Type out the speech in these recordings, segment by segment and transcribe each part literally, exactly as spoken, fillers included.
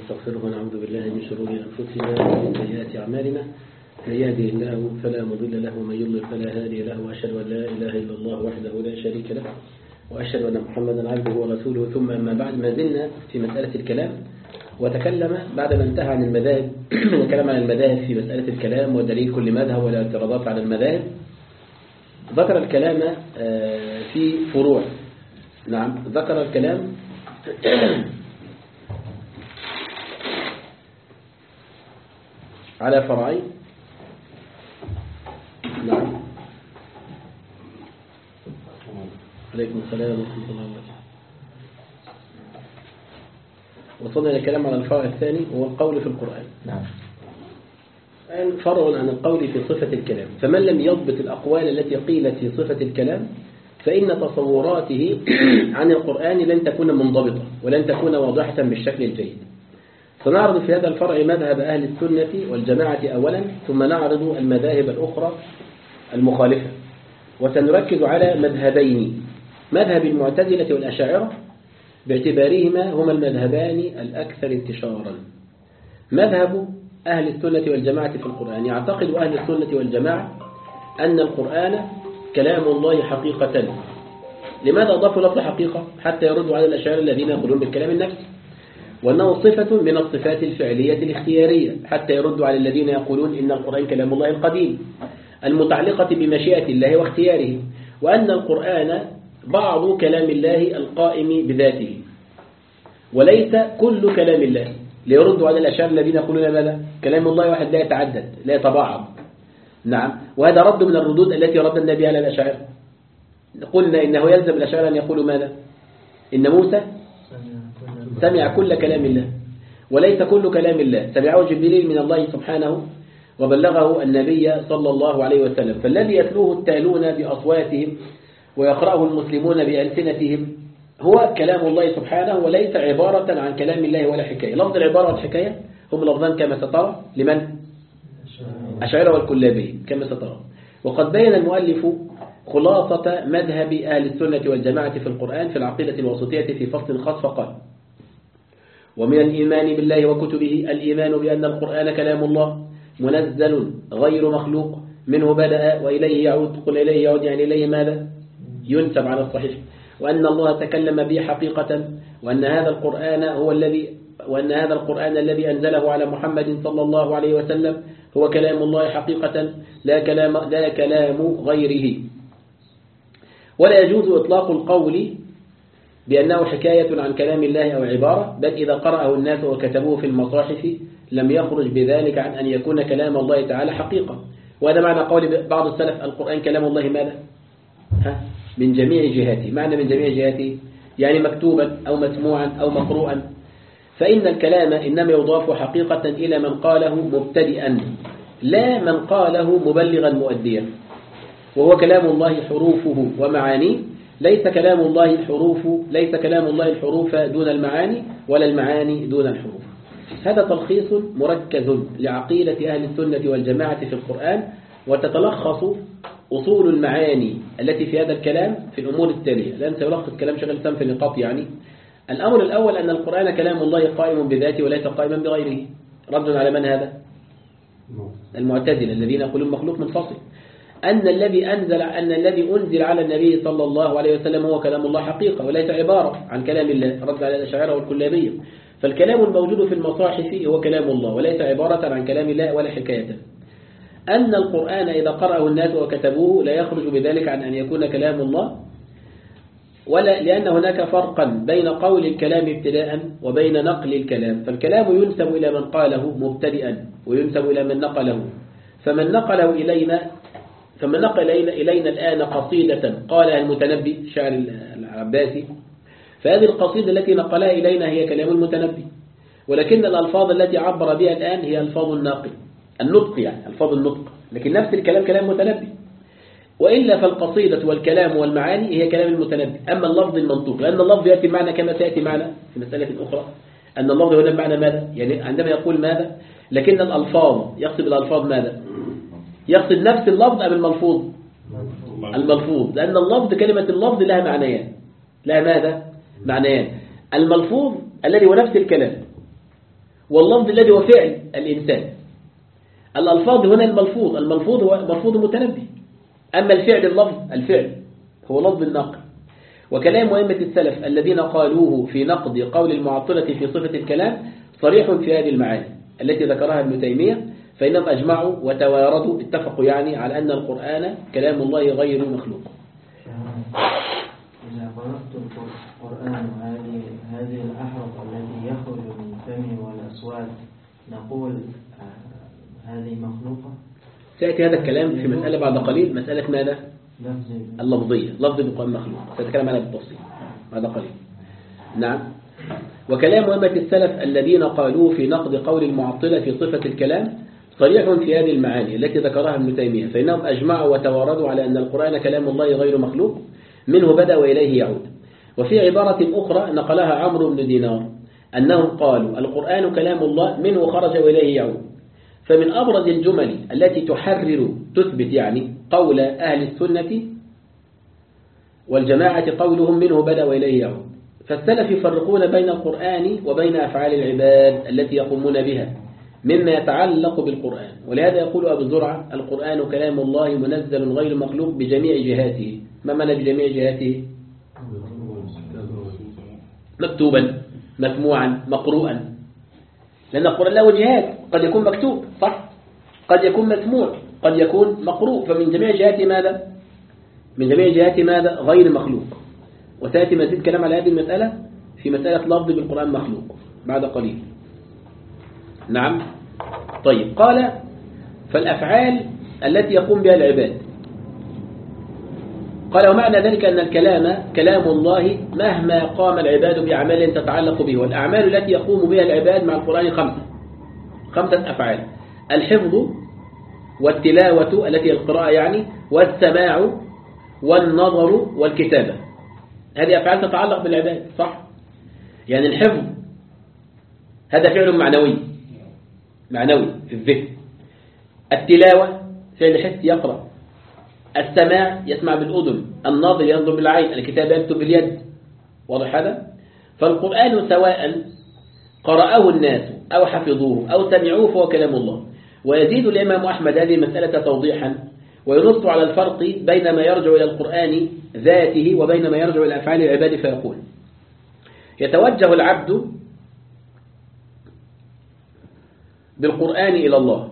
ونستغفره ونعوذ بالله من شرور أنفسنا ومن سيئات أعمالنا. من يهده الله فلا مضل له ومن يضلل فلا هادي له، وأشهد أن لا إله إلا الله وحده لا شريك له، وأشهد أن محمدا عبده ورسوله. ثم أما بعد، ما زلنا في مسألة الكلام، وتكلم بعد ما انتهى عن المذاهب من الكلام عن المذاهب في مسألة الكلام ودليل كل مذهب والاعتراضات على المذاهب. ذكر الكلام في فروع. نعم، ذكر الكلام على فرعين. نعم، عليكم السلام ورحمة الله وبركاته. وصلنا إلى الكلام على الفرع الثاني وهو القول في القرآن. نعم. الآن فرع عن القول في صفة الكلام، فمن لم يضبط الأقوال التي قيلت في صفة الكلام فإن تصوراته عن القرآن لن تكون منضبطة ولن تكون واضحة بالشكل الجيد. سنعرض في هذا الفرع مذهب أهل السنة والجماعة أولا، ثم نعرض المذاهب الأخرى المخالفة، وسنركز على مذهبين: مذهب المعتزلة والأشاعرة باعتبارهما هما المذهبان الأكثر انتشارا. مذهب أهل السنة والجماعة في القرآن: يعتقد أهل السنة والجماعة أن القرآن كلام الله حقيقة. لماذا أضافوا لفظ حقيقة؟ حتى يردوا على الأشاعرة الذين يقولون بالكلام النفسي، وأنه صفة من الصفات الفعلية الاختيارية، حتى يردوا على الذين يقولون إن القرآن كلام الله القديم المتعلقة بمشيئة الله واختياره، وأن القرآن بعض كلام الله القائم بذاته وليس كل كلام الله، ليردوا على الأشاعرة الذين يقولون ماذا؟ كلام الله واحد لا يتعدد لا يتباعض. نعم، وهذا رد من الردود التي رد النبي على الأشاعرة. قلنا إنه يلزم الأشاعرة أن يقولوا ماذا؟ إن موسى سمع كل كلام الله وليس كل كلام الله، سمعه جبريل من الله سبحانه وبلغه النبي صلى الله عليه وسلم، فالذي يتلوه التالون بأصواتهم ويقرأه المسلمون بألسنتهم هو كلام الله سبحانه وليس عبارة عن كلام الله ولا حكاية. لفظ العبارة والحكاية هم لفظان كما سترى لمن؟ أشاعرة والكلابية كما سترى. وقد بين المؤلف خلاصة مذهب أهل السنة والجماعة في القرآن في العقيدة الوسطية في فصل خاص، فقال: ومن الإيمان بالله وكتبه الإيمان بأن القرآن كلام الله منزل غير مخلوق، منه بدأ وإليه يعود. قل إليه يعود يعني إليه ماذا؟ ينسب على الصحيح. وأن الله تكلم به حقيقة، وأن هذا القرآن هو الذي وأن هذا القرآن الذي أنزله على محمد صلى الله عليه وسلم هو كلام الله حقيقة لا كلام لا كلام غيره. ولا يجوز إطلاق القول بأنه حكاية عن كلام الله أو عبارة، بل إذا قرأه الناس وكتبوه في المصاحف لم يخرج بذلك عن أن يكون كلام الله تعالى حقيقة. وهذا معنى قول بعض السلف: القرآن كلام الله ماذا؟ ها؟ من جميع جهاته. معنى من جميع جهاته يعني مكتوبا أو مسموعا أو مقروءا. فإن الكلام إنما يضاف حقيقة إلى من قاله مبتدئا، لا من قاله مبلغا مؤديا. وهو كلام الله حروفه ومعانيه، ليس كلام الله الحروف ليس كلام الله الحروف دون المعاني، ولا المعاني دون الحروف. هذا تلخيص مركز لعقيدة أهل السنة والجماعة في القرآن، وتتلخص أصول المعاني التي في هذا الكلام في الأمور التالية. لن سيلخص كلام شغل سام في نقاط. يعني الأمر الأول أن القرآن كلام الله قائم بذاته وليس قائما بغيره. رد على من هذا؟ المعتزلة الذين يقولون مخلوق منفصل. أن الذي أنزل أن الذي أنزل على النبي صلى الله عليه وسلم هو كلام الله حقيقة وليس عبارة عن كلام الله. رد على الأشاعرة والكلابية. فالكلام الموجود في المصاحف هو كلام الله وليس عبارة عن كلام الله ولا حكاية. أن القرآن إذا قرأه الناس وكتبوه لا يخرج بذلك عن أن يكون كلام الله، ولا لأن هناك فرقا بين قول الكلام ابتداء وبين نقل الكلام. فالكلام ينسب إلى من قاله مبتدئا وينسب إلى من نقله. فمن نقله إلينا فمن نقل إلينا الآن قصيدة قالها المتنبي شاعر العباسي، فهذه القصيدة التي نقلها إلينا هي كلام المتنبي، ولكن الألفاظ التي عبر بها الآن هي ألفاظ الناقل النطق، يعني ألفاظ النطق، لكن نفس الكلام كلام متنبي. وإلا فالقصيدة والكلام والمعاني هي كلام المتنبي. أما اللفظ المنطوق، لأن اللفظ يأتي معنا كما سيأتي معنا في مسألة أخرى، أن اللفظ هنا بمعنى ماذا؟ يعني عندما يقول ماذا؟ لكن الألفاظ يقصد بالألفاظ ماذا؟ يقصد نفس اللفظ أم الملفوظ؟ الملفوظ، لأن اللفظ كلمة اللفظ لها معنيان. لها ماذا؟ معنيان: الملفوظ الذي هو نفس الكلام، واللفظ الذي هو فعل الإنسان. الألفاظ هنا الملفوظ، الملفوظ هو ملفوظ المتنبي، أما الفعل اللفظ الفعل هو لفظ الناقل. وكلام أئمة السلف الذين قالوه في نقد قول المعطلة في صفة الكلام صريح في هذه المعاني التي ذكرها ابن تيمية، فإنهم أجمعوا وتواردوا اتفقوا يعني على أن القرآن كلام الله غير مخلوق. إذا قرأت القرآن هذه هذه الأحرف التي يخرج من فمه والأصوات نقول هذه مخلوقة؟ سيأتي هذا الكلام في مسألة بعد قليل، مسألة ماذا؟ اللفظية، لفظ القرآن مخلوق، سأتكلم عنها بالتفصيل بعد قليل. نعم. وكلام أئمة السلف الذين قالوا في نقد قول المعطلة في صفة الكلام صريح في هذه المعاني التي ذكرها ابن تيمية، فإنهم أجمعوا وتواردوا على أن القرآن كلام الله غير مخلوق، منه بدأ وإليه يعود. وفي عبارة أخرى نقلها عمرو بن دينار أنهم قالوا القرآن كلام الله منه خرج وإليه يعود. فمن أبرز الجمل التي تحرر تثبت يعني قول أهل السنة والجماعة قولهم منه بدأ وإليه يعود. فالسلف يفرقون بين القرآن وبين أفعال العباد التي يقومون بها مما يتعلق بالقرآن، ولهذا يقول أبو زرعة القرآن كلام الله منزل غير مخلوق بجميع جهاته. ما معنى بجميع جهاته؟ مكتوبا، مسموعا، مقروءا، لأن القرآن له جهات، قد يكون مكتوب صح، قد يكون مسموع، قد يكون مقروء، فمن جميع جهاته ماذا؟ من جميع جهاته ماذا؟ غير مخلوق. وسيأتي مزيد كلام على هذه المسألة في مسألة لفظ بالقرآن مخلوق بعد قليل. نعم. طيب، قال فالأفعال التي يقوم بها العباد، قال ومعنى ذلك أن الكلام كلام الله مهما قام العباد بأعمال تتعلق به، والأعمال التي يقوم بها العباد مع القرآن خمسة خمسة أفعال: الحفظ والتلاوة التي هي القراءة يعني، والسماع والنظر والكتابة. هذه أفعال تتعلق بالعباد صح؟ يعني الحفظ هذا فعل معنوي معنوي في الذهن، التلاوة فعل حس يقرأ، السماع يسمع بالأذن، النظر ينظر بالعين، الكتابة يكتب باليد. واضح هذا؟ فالقرآن سواء قرأه الناس أو حفظوه أو سمعوه فهو كلام الله. ويزيد الإمام أحمد هذه المسألة توضيحا وينص على الفرق بين ما يرجع إلى القرآن ذاته وبين ما يرجع إلى أفعال العباد، فيقول يتوجه العبد بالقرآن إلى الله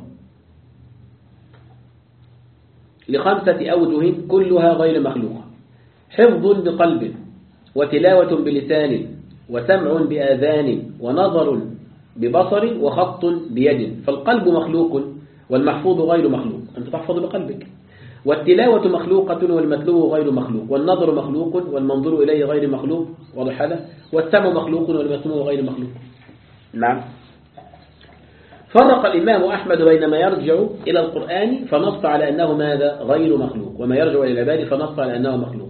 لخمسة أوجه كلها غير مخلوقة: حفظ بقلب، وتلاوة بلسان، وسمع بآذان، ونظر ببصر، وخط بيد. فالقلب مخلوق والمحفوظ غير مخلوق، أنت تحفظ بقلبك. والتلاوة مخلوقة والمتلو غير مخلوق، والنظر مخلوق والمنظور إليه غير مخلوق. واضح هذا؟ والسمع مخلوق والمسموع غير مخلوق. نعم. فرق الإمام أحمد بين ما يرجع إلى القرآن فنص على أنه ماذا؟ غير مخلوق، وما يرجع إلى العباد فنص على أنه مخلوق.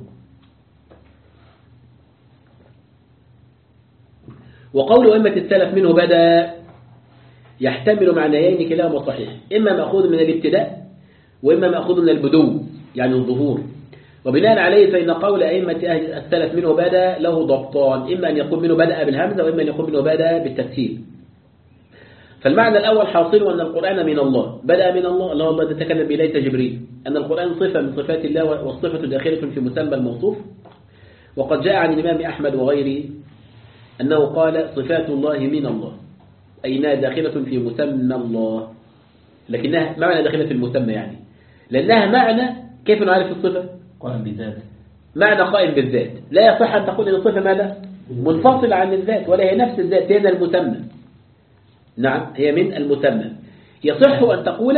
وقول أئمة السلف منه بدأ يحتمل معنيين كلاهما صحيح، إما مأخوذ من الابتداء وإما مأخوذ من البدو يعني الظهور. وبناء عليه فإن قول أئمة أهل السلف منه بدأ له ضبطان، إما أن يكون منه بدأ بالهمزة وإما أن يكون منه بدأ بالتسهيل. فالمعنى الأول حاصل أن القرآن من الله، بدأ من الله، الله الله تتكلم به ليس جبريل، أن القرآن صفة من صفات الله والصفة داخلة في مسمى الموصوف. وقد جاء عن الإمام أحمد وغيره أنه قال صفات الله من الله، أي أنها داخلة في مسمى الله، لكنها معنى داخلة في المسمى يعني لأنها معنى. كيف نعرف الصفة؟ قائم بالذات، معنى قائم بالذات. لا يصح أن تقول أن الصفة ماذا؟ منفصلة عن الذات، ولا هي نفس الذات، هي المسمى. نعم، هي من المسمى. يصح أن تقول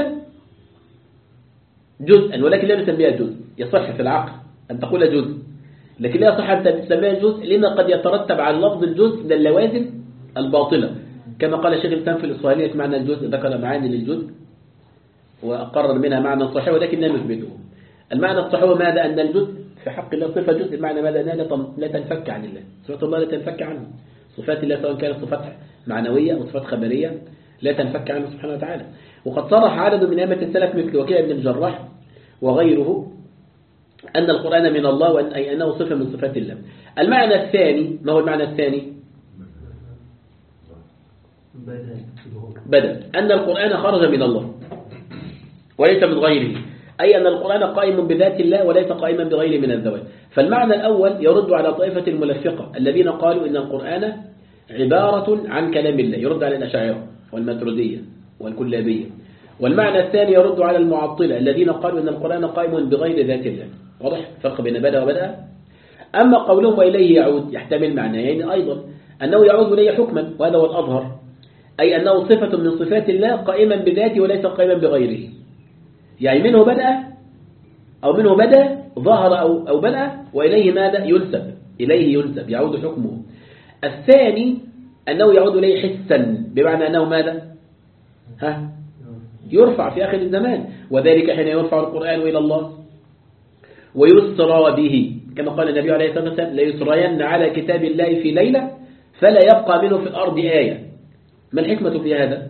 جزءا ولكن لا نسميها جزء، يصح في العقل أن تقول جزء، لكن لا يصح أن تسميها جزء لما قد يترتب على لفظ الجزء من اللوازم الباطلة، كما قال شيخ الإسلام في الإصلاحية معنى الجزء، ذكر معاني للجزء وأقرر منها معنى صحيح ولكن لا نثبته. المعنى الصحيح ماذا؟ أن الجزء في حق الله صفة جزء، المعنى ماذا؟ لا تنفك عن الله، صفات الله لا تنفك عنه، صفات الله سواء كانت صفات معنوية أو صفات خبرية لا تنفك عنه سبحانه وتعالى. وقد صرح عدد من أئمة السلف مثل وكيع بن الجراح وغيره أن القرآن من الله، وأن أي أنه صفة من صفات الله. المعنى الثاني، ما هو المعنى الثاني؟ بدأ أن القرآن خرج من الله وليس من غيره، أي أن القرآن قائم بذات الله وليس قائما بغيره من الذوات. فالمعنى الأول يرد على طائفة الملفقة الذين قالوا إن القرآن عبارة عن كلام الله، يرد على الأشاعرة والماتريدية والكلابية. والمعنى الثاني يرد على المعطلة الذين قالوا إن القرآن قائم بغير ذات الله. واضح فرق بين بدأ وبدأ. أما قولهم وإليه يعود يحتمل معنيين يعني أيضا، أنه يعود إليه حكما وهذا هو الأظهر، أي أنه صفة من صفات الله قائما بذاته وليس قائما بغيره، يعني منه بدأ أو منه بدأ ظهر أو, أو بدأ وإليه ماذا ينسب، إليه ينسب يعود حكمه. الثاني أنه يعود إليه حسا بمعنى أنه ماذا ها يرفع في آخر الزمان، وذلك حين يرفع القرآن إلى الله ويسرى به كما قال النبي عليه الصلاة والسلام ليسرين على كتاب الله في ليلة فلا يبقى منه في الأرض آية. ما الحكمة في هذا؟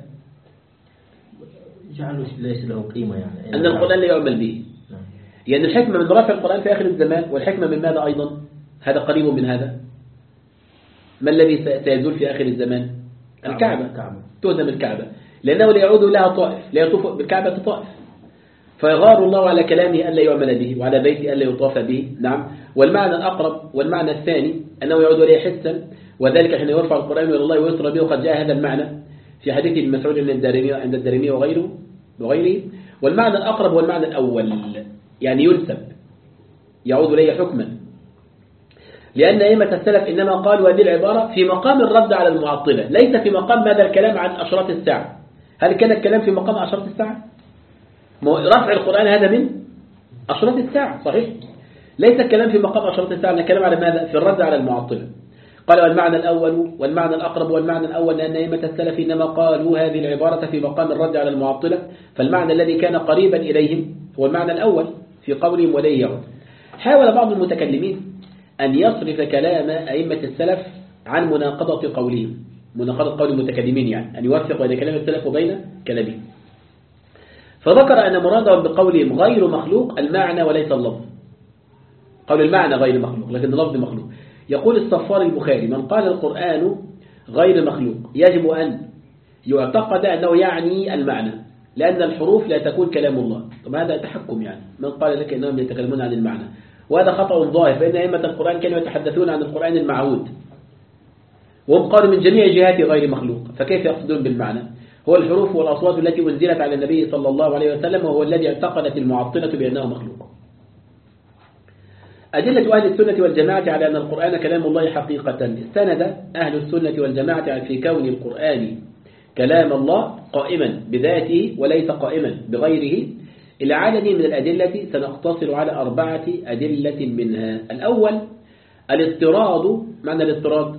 جعله ليس له قيمة يعني أن القرآن لا يعمل به، يعني الحكمة من رفع القرآن في آخر الزمان، والحكمة من ماذا أيضا؟ هذا قريب من هذا. ما الذي سيزول في آخر الزمان؟ الكعبة، تهدم الكعبة لأنه لا يعود لها طائف، لا يطوف بالكعبة طائف، فيغار الله على كلامه ألا يعمل به وعلى بيته ألا يطاف به. نعم. والمعنى الأقرب والمعنى الثاني أنه يعود إليه حسا، وذلك حين يرفع القرآن إلى الله ويسرى به، وقد جاء هذا المعنى في حديث ابن مسعود عند الدارمي عند الدارمي وغيره وغيره. والمعنى الأقرب هو المعنى الأول، يعني ينسب يعود إليه حكما، لأن أئمة السلف إنما قالوا هذه العبارة في مقام الرد على المعطلة، ليس في مقام هذا الكلام عن أشراط الساعة. هل كان الكلام في مقام أشراط الساعة؟ رفع القرآن هذا من أشراط الساعة صحيح، ليس الكلام في مقام أشراط الساعة، الكلام على ماذا؟ في الرد على المعطلة. قال والمعنى الأول والمعنى الأقرب والمعنى الأول لأن أئمة السلف إنما قالوا هذه العبارة في مقام الرد على المعطلة، فالمعنى الذي كان قريبا إليهم هو المعنى الأول في قولهم وليه يعود. حاول بعض المتكلمين أن يصرف كلام أئمة السلف عن مناقضة قولهم، مناقضة قول المتكلمين، يعني أن يوفق بين كلام السلف وبين كلامهم. فذكر أن مرادهم بقولهم غير مخلوق المعنى وليس اللفظ. قول المعنى غير مخلوق لكن اللفظ مخلوق. يقول الصفار البخاري من قال القرآن غير مخلوق يجب أن يعتقد أنه يعني المعنى، لأن الحروف لا تكون كلام الله. طب هذا تحكم، يعني من قال لك أنهم يتكلمون عن المعنى، وهذا خطأ ظاهر، فإن أئمة القرآن كانوا يتحدثون عن القرآن المعهود، وهم قالوا من جميع جهات غير مخلوق، فكيف يقصدون بالمعنى؟ هو الحروف والأصوات التي أنزلت على النبي صلى الله عليه وسلم، وهو الذي اعتقدت المعطلة بأنه مخلوق. أدلة أهل السنة والجماعة على أن القرآن كلام الله حقيقة استند أهل السنة والجماعة في كون القرآن كلام الله قائما بذاته وليس قائما بغيره إلى عدد من الأدلة سنقتصر على أربعة أدلة منها. الأول الاضطراد. معنى الاضطراد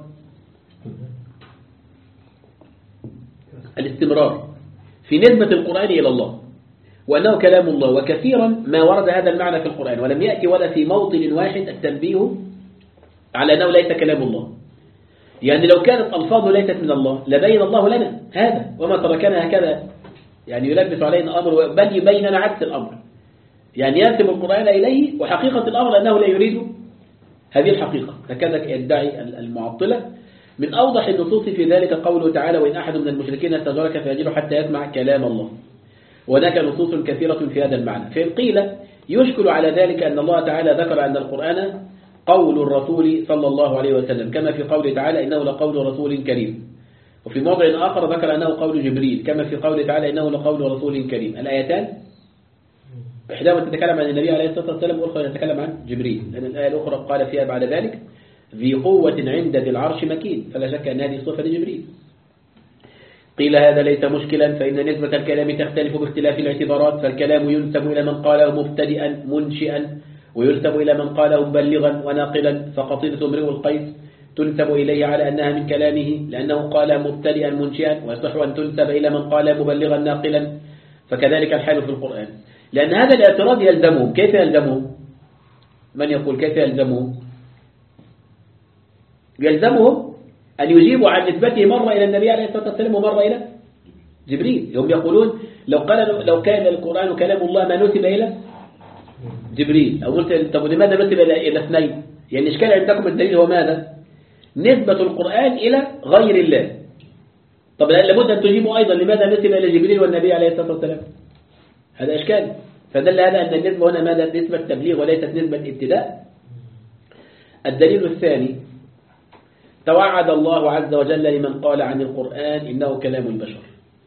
الاستمرار في نسبة القرآن إلى الله وأنه كلام الله، وكثيرا ما ورد هذا المعنى في القرآن ولم يأتي ولا في موطن واحد التنبيه على أنه ليس كلام الله. يعني لو كانت ألفاظه ليست من الله لبين الله لنا هذا، وما تركنا هكذا يعني يلبس علينا أمر، بل يبيننا عكس الأمر، يعني ينسب القرآن إليه وحقيقة الأمر أنه لا يريد هذه الحقيقة، هكذا يدعي المعطلة. من أوضح النصوص في ذلك قوله تعالى وإن أحد من المشركين استجارك فأجره حتى يسمع كلام الله، وهناك نصوص كثيرة في هذا المعنى. فإن قيل يشكل على ذلك أن الله تعالى ذكر أن القرآن قول الرسول صلى الله عليه وسلم كما في قوله تعالى إنه لقول رسول كريم، وفي موضع آخر ذكر أنه قول جبريل كما في قوله تعالى إنه لقول رسول كريم. الآيتان إحداهما تتكلم عن النبي عليه الصلاة والسلام والأخرى تتكلم عن جبريل، لأن الآية الأخرى قال فيها بعد ذلك ذي قوة عند ذي العرش مكين، فلا شك أن هذه صفة لجبريل. قيل هذا ليس مشكلا، فإن نسبة الكلام تختلف باختلاف الاعتبارات، فالكلام ينسب إلى من قاله مبتدئا منشئا وينسب إلى من قاله مبلغا وناقلا، فقصيدة امرئ القيس تنسب إليه على أنها من كلامه لأنه قال مبتدئا منشئا، ويصح أن تنسب إلى من قال مبلغا ناقلا، فكذلك الحال في القرآن. لأن هذا الاعتراض يلزمهم. كيف يلزمهم؟ من يقول كيف يلزمهم؟ يلزمهم أن يجيبوا عن نسبته مرة إلى النبي عليه الصلاة والسلام ومرة إلى جبريل. هم يقولون لو قال لو كان القرآن كلام الله ما نسب إلى جبريل، أو قلت طب لماذا نسب إلى إلى اثنين؟ يعني إشكال عندكم الدليل هو ماذا؟ نسبة القرآن إلى غير الله، طب لابد أن تجيبوا أيضا لماذا نسب إلى جبريل والنبي عليه الصلاة والسلام؟ هذا إشكال. فدل هذا أن النسبة هنا ماذا؟ نسبة تبليغ وليست نسبة ابتداء. الدليل الثاني توعد الله عز وجل لمن قال عن القرآن إنه كلام البشر،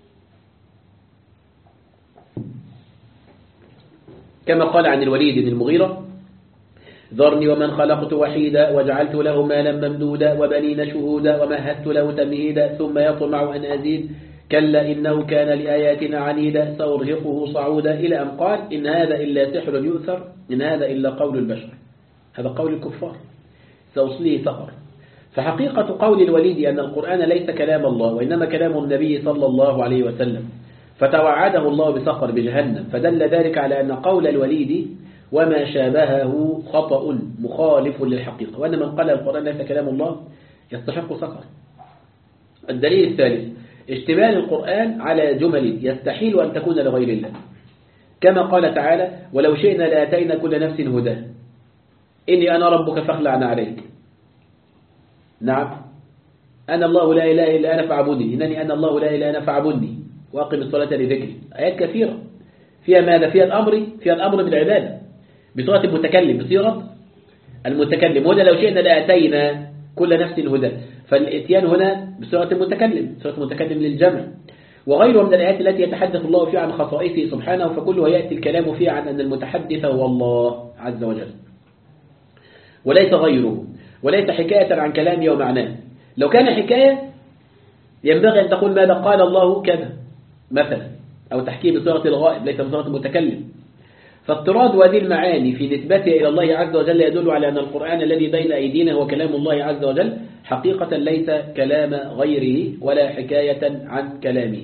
كما قال عن الوليد بن المغيرة: ذرني ومن خلقت وحيدا وجعلت له مالا ممدودا وبنين شهودا ومهدت له تمهيدا ثم يطمع أن أزيد كلا إنه كان لآياتنا عنيدا سأرهقه صعودا، إلى أن قال: إن هذا إلا سحر يؤثر إن هذا إلا قول البشر. هذا قول الكفار، سأصليه سقر. فحقيقة قول الوليد أن القرآن ليس كلام الله وإنما كلام النبي صلى الله عليه وسلم، فتوعده الله بسقر بجهنم، فدل ذلك على أن قول الوليد وما شابهه خطأ مخالف للحقيقة، وأن من قال القرآن ليس كلام الله يستحق سقر. الدليل الثالث اشتمال القرآن على جمل يستحيل أن تكون لغير الله، كما قال تعالى: ولو شئنا لآتينا كل نفس هداه إني أنا ربك فاخلع عليك. نعم، أنا الله لا إله إلا أنا فاعبدني، إنني أنا الله لا إله إلا أنا فاعبدني وأقم الصلاة لذكري. آيات كثيرة فيها ماذا؟ فيها الأمر فيها الأمر بالعبادة بصيغة المتكلم، بصيغة المتكلم. هنا لو شئنا لآتينا كل نفس هدى، فالإتيان هنا بصيغة المتكلم، بصيغة المتكلم للجمع. وغيره من الآيات التي يتحدث الله فيها عن خصائصه سبحانه، فكلها يأتي الكلام فيها عن أن المتحدث هو الله عز وجل وليس غيره، وليس حكاية عن كلامه ومعناه. لو كان حكاية ينبغي أن تقول ماذا قال الله كذا مثلا، أو تحكيه بصيغة الغائب ليس بصيغة المتكلم. فاضطراد هذه المعاني في نسبتها إلى الله عز وجل يدل على أن القرآن الذي بين أيدينا هو كلام الله عز وجل حقيقة ليس كلام غيره ولا حكاية عن كلامه.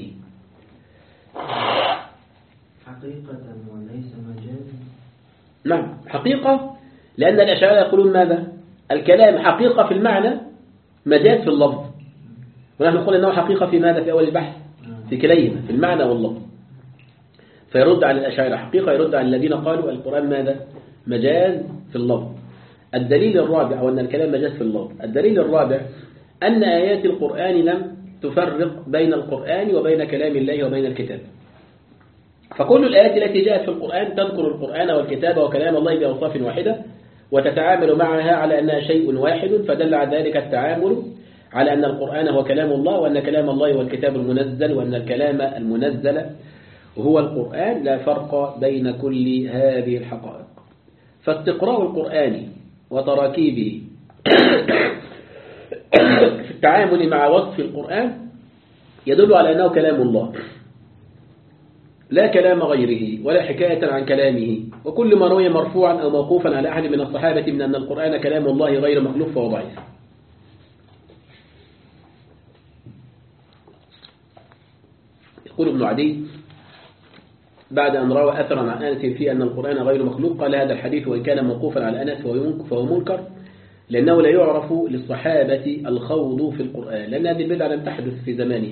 حقيقة وليس مجاز. نعم، حقيقة، لأن الأشاعرة يقولون ماذا؟ الكلام حقيقة في المعنى، مجاز في اللفظ، ونحن نقول أنه حقيقة في ماذا؟ في أول البحث، في كليهما، في المعنى واللفظ. فيرد على الأشاعرة حقيقة، يرد على الذين قالوا القرآن ماذا؟ مجاز في اللفظ. الدليل الرابع، وأن الكلام مجاز في اللفظ. الدليل الرابع أن آيات القرآن لم تفرق بين القرآن وبين كلام الله وبين الكتاب. فكل الآيات التي جاءت في القرآن تذكر القرآن والكتاب وكلام الله بأوصاف واحدة، وتتعامل معها على أنها شيء واحد، فدل على ذلك التعامل على أن القرآن هو كلام الله، وأن كلام الله هو الكتاب المنزل، وأن الكلام المنزل هو القرآن. لا فرق بين كل هذه الحقائق. فاستقراء القرآن وتراكيبه في التعامل مع وصف القرآن يدل على أنه كلام الله لا كلام غيره ولا حكاية عن كلامه. وكل ما روي مرفوعا أو موقوفا على أحد من الصحابة من أن القرآن كلام الله غير مخلوق فهو ضعيف. يقول ابن عدي بعد أن روى أثرا عن أنس في أن القرآن غير مخلوق قال: هذا الحديث وإن كان موقوفا على أنس فهو منكر، لأنه لا يعرف للصحابة الخوض في القرآن، لأن هذه البدعة لم تحدث في زمانه.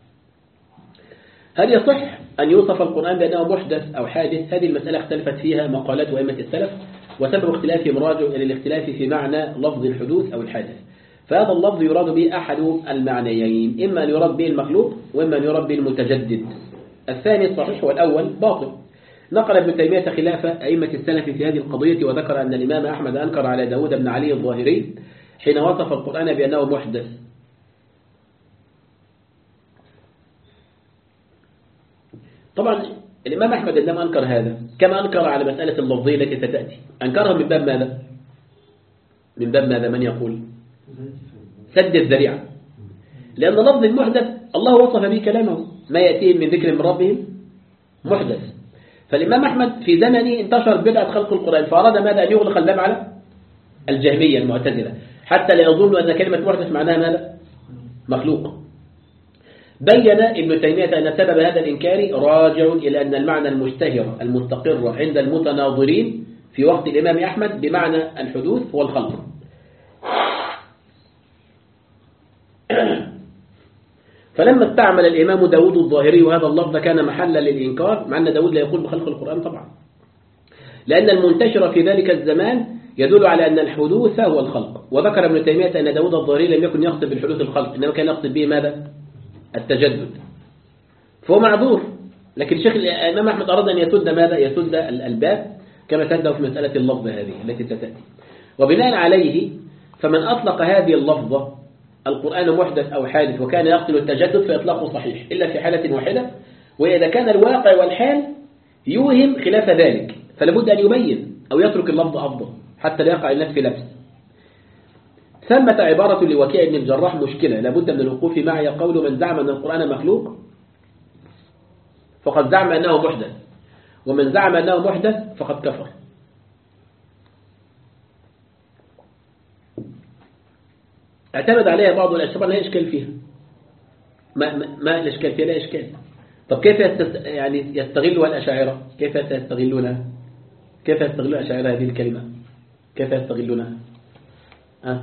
هل يصح أن يوصف القرآن بأنه محدث أو حادث؟ هذه المسألة اختلفت فيها مقالات وأئمة السلف، وسبب اختلافهم راجع إلى الاختلاف في معنى لفظ الحدوث أو الحادث. فهذا اللفظ يراد به أحد المعنيين، إما أن يراد به المخلوق وإما أن يراد به المتجدد. الثاني صحيح والأول باطل. نقل ابن تيمية خلاف أئمة السلف في هذه القضية، وذكر أن الإمام أحمد أنكر على داود بن علي الظاهري حين وصف القرآن بأنه محدث. طبعا الإمام أحمد عندما أنكر هذا كما أنكر على مسألة اللفظية التي ستأتي، أنكرها من باب ماذا؟ من باب ماذا؟ من يقول؟ سد الذريعة. لأن لفظ المحدث الله وصف به كلامه، ما يأتيهم من ذكر من ربهم محدث. فالإمام أحمد في زمنه انتشر بدعة خلق القرآن، فأراد ماذا؟ أن يغلق الباب على الجهمية المعتزلة حتى لا يظن أن كلمة محدث معناها ماذا؟ مخلوق. بين ابن تيمية أن سبب هذا الإنكار راجع إلى أن المعنى المشتهر المستقر عند المتناظرين في وقت الإمام أحمد بمعنى الحدوث هو الخلق. فلما استعمل الإمام داود الظاهري هذا اللفظ كان محلا للإنكار، مع أن داود لا يقول بخلق القرآن طبعا، لأن المنتشر في ذلك الزمان يدل على أن الحدوث هو الخلق. وذكر ابن تيمية أن داود الظاهري لم يكن يقصد بالحدوث الخلق، إنما كان يقصد به ماذا؟ التجدد، فهو معذور. لكن الشيخ الإمام أحمد أراد أن يسد ماذا؟ يسد الباب كما سده في مسألة اللفظ هذه التي ستأتي. وبناء عليه فمن أطلق هذه اللفظة القرآن محدث أو حادث وكان يقتل التجدد فإطلاقه صحيح إلا في حالة واحدة، وإذا كان الواقع والحال يوهم خلاف ذلك فلابد أن يبين أو يترك اللفظ أفضل حتى لا يقع الناس في لبس. ثمة عبارة لوكيع بن الجراح مشكلة لابد من الوقوف معي، قول من زعم أن القرآن مخلوق فقد زعم أنه محدث، ومن زعم أنه محدث فقد كفر. اعتمد عليها بعض الأشخاص لا إشكال فيها، ما, ما, ما الإشكال فيها؟ لا إشكال. طب كيف يستس... يعني يستغلها الأشاعرة؟ كيف يستغلونها؟ كيف يستغلون الأشاعرة هذه الكلمة؟ كيف يستغلونها؟ أه؟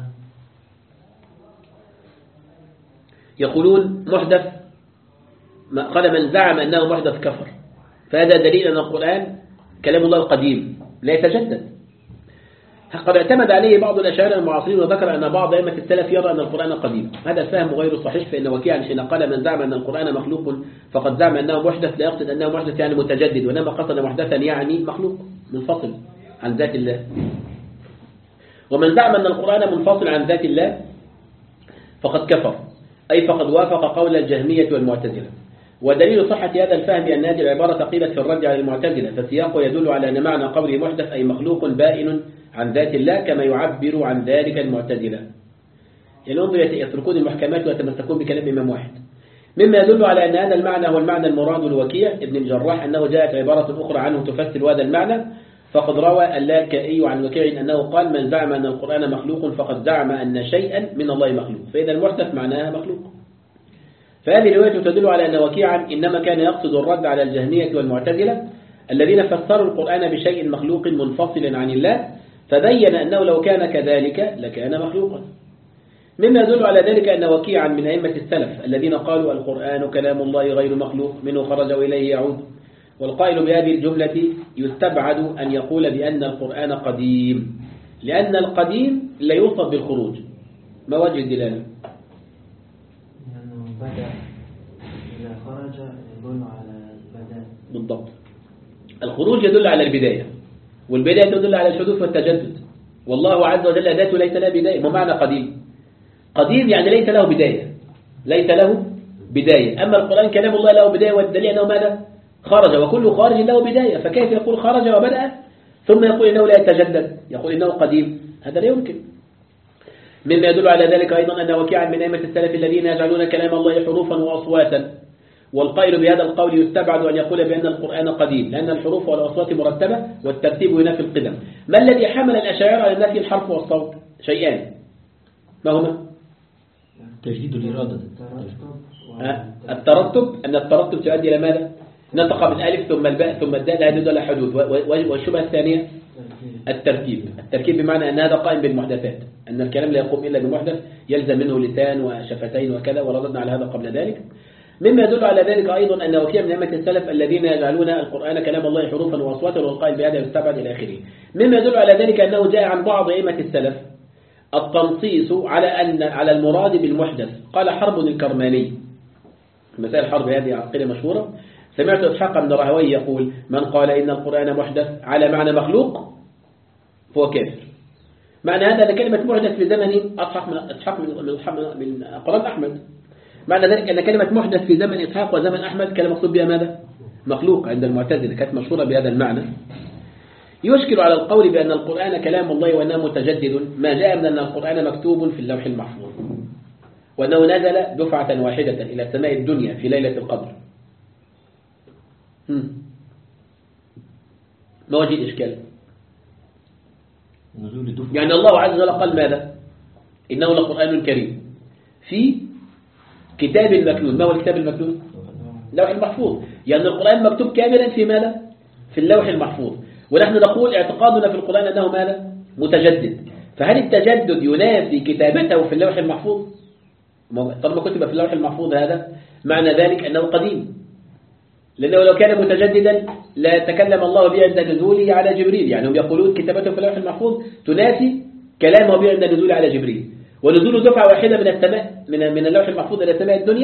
يقولون محدث، قال من زعم أنه محدث كفر، فهذا دليل أن القرآن كلام الله القديم لا يتجدد. قد اعتمد عليه بعض الأشاعرة المعاصرين وذكر أن بعض أئمة السلف يرى أن القرآن قديم. هذا الفهم غير صحيح، فإن وكيعا حين قال من زعم أن القرآن مخلوق فقد زعم أنه محدث لا يقصد أنه محدث يعني متجدد، وإنما قصد محدثا يعني مخلوق منفصل عن ذات الله. ومن زعم أن القرآن منفصل عن ذات الله فقد كفر، أي فقد وافق قول الجهمية والمعتزلة. ودليل صحة هذا الفهم أن هذه العبارة قيلت في الرد على المعتزلة، فسياقه يدل على أن معنى قوله محدث أي مخلوق بائن عن ذات الله كما يعبر عن ذلك المعتزلة. يعني انظر يتركون المحكمات ويتمسكون بكلام إمام واحد. مما يدل على أن هذا المعنى هو المعنى المراد الوكيع ابن الجراح، أنه جاءت عبارة أخرى عنه تفسر هذا المعنى، فقد روى اللالكائي عن وكيع أنه قال من زعم أن القرآن مخلوق فقد زعم أن شيئا من الله مخلوق، فإذا المحدث معناها مخلوق. فهذه الرواية تدل على أن وكيعا إنما كان يقصد الرد على الجهمية والمعتزلة الذين فسروا القرآن بشيء مخلوق منفصل عن الله، فبين أنه لو كان كذلك لكان مخلوقا. مما يدل على ذلك أن وكيعا من أئمة السلف الذين قالوا القرآن كلام الله غير مخلوق منه خرج وإليه يعود، والقائل بهذه الجملة يستبعد أن يقول بأن القرآن قديم، لأن القديم لا يوصف بالخروج. ما وجه الدلالة؟ لأنه بدأ إذا خرج يدل على البداء. بالضبط، الخروج يدل على البداية، والبداية تدل على الحدوث والتجدد، والله عز وجل ذاته ليس له بداية. ما معنى قديم؟ قديم يعني ليس له بداية، ليس له بداية. أما القرآن كلام الله له بداية، والدليل أنه ماذا؟ خرج، وكل خارج له بداية، فكيف يقول خرج وبدأ ثم يقول إنه لا يتجدد، يقول إنه قديم؟ هذا لا يمكن. مما يدل على ذلك أيضا أن وكيعا من أئمة السلف الذين يجعلون كلام الله حروفا وأصواتا، والقائل بهذا القول يستبعد أن يقول بأن القرآن قديم، لأن الحروف والأصوات مرتبة والترتيب ينافي القدم. ما الذي حمل الأشاعرة على نفي الحرف والصوت؟ شيئان، ما هما؟ تجديد الإرادة، الترتب، أن الترتب تؤدي إلى ماذا؟ نطق بالالف ثم الباء ثم الدال، لا يدل على حدوث. والشبهة الثانية الترتيب، التركيب بمعنى أن هذا قائم بالمحدثات، أن الكلام لا يقوم إلا بمحدث يلزم منه لسان وشفتين وكذا، ورددنا على هذا قبل ذلك. مما يدل على ذلك أيضا أن وكيع من أئمة السلف الذين يجعلون القرآن كلام الله حروفا وأصواتا، والقائل بهذا يستبعد إلى آخره. مما يدل على ذلك أنه جاء عن بعض أئمة السلف التنصيص على أن على المراد بالمحدث. قال حرب الكرماني، مسائل الحرب هذه عقيدة مشهورة، سمعت إسحاق بن راهويه يقول من قال إن القرآن محدث على معنى مخلوق فهو كافر. معنى هذا أن كلمة محدث في زمن أصحق من إسحاق من من قرآن أحمد. معنى ذلك أن كلمة محدث في زمن إسحاق وزمن أحمد كلمة مقصود بها ماذا؟ مخلوق عند المعتزلة، كانت مشهورة بهذا المعنى. يشكل على القول بأن القرآن كلام الله وأنه متجدد ما جاء من أن القرآن مكتوب في اللوح المحفوظ، وأنه نزل دفعة واحدة إلى سماء الدنيا في ليلة القدر. ما وجه الإشكال؟ يعني الله عز وجل قال ماذا؟ إنه لقرآن كريم في كتاب مكنون. ما هو الكتاب المكنون؟ اللوح المحفوظ. يعني القرآن مكتوب كاملا في ماذا؟ في اللوح المحفوظ. ونحن نقول اعتقادنا في القرآن أنه ماذا؟ متجدد. فهل التجدد ينافي كتابته في اللوح المحفوظ؟ طالما كتب في اللوح المحفوظ هذا معنى ذلك أنه قديم، لأنه لو كان متجددا لا تكلم الله به عند نزوله على جبريل. يعني هم يقولون كتابته في اللوح المحفوظ تنافي كلامه به عند نزوله على جبريل، ونزول دفعة واحدة من السماء من من اللوح المحفوظ إلى سماء الدنيا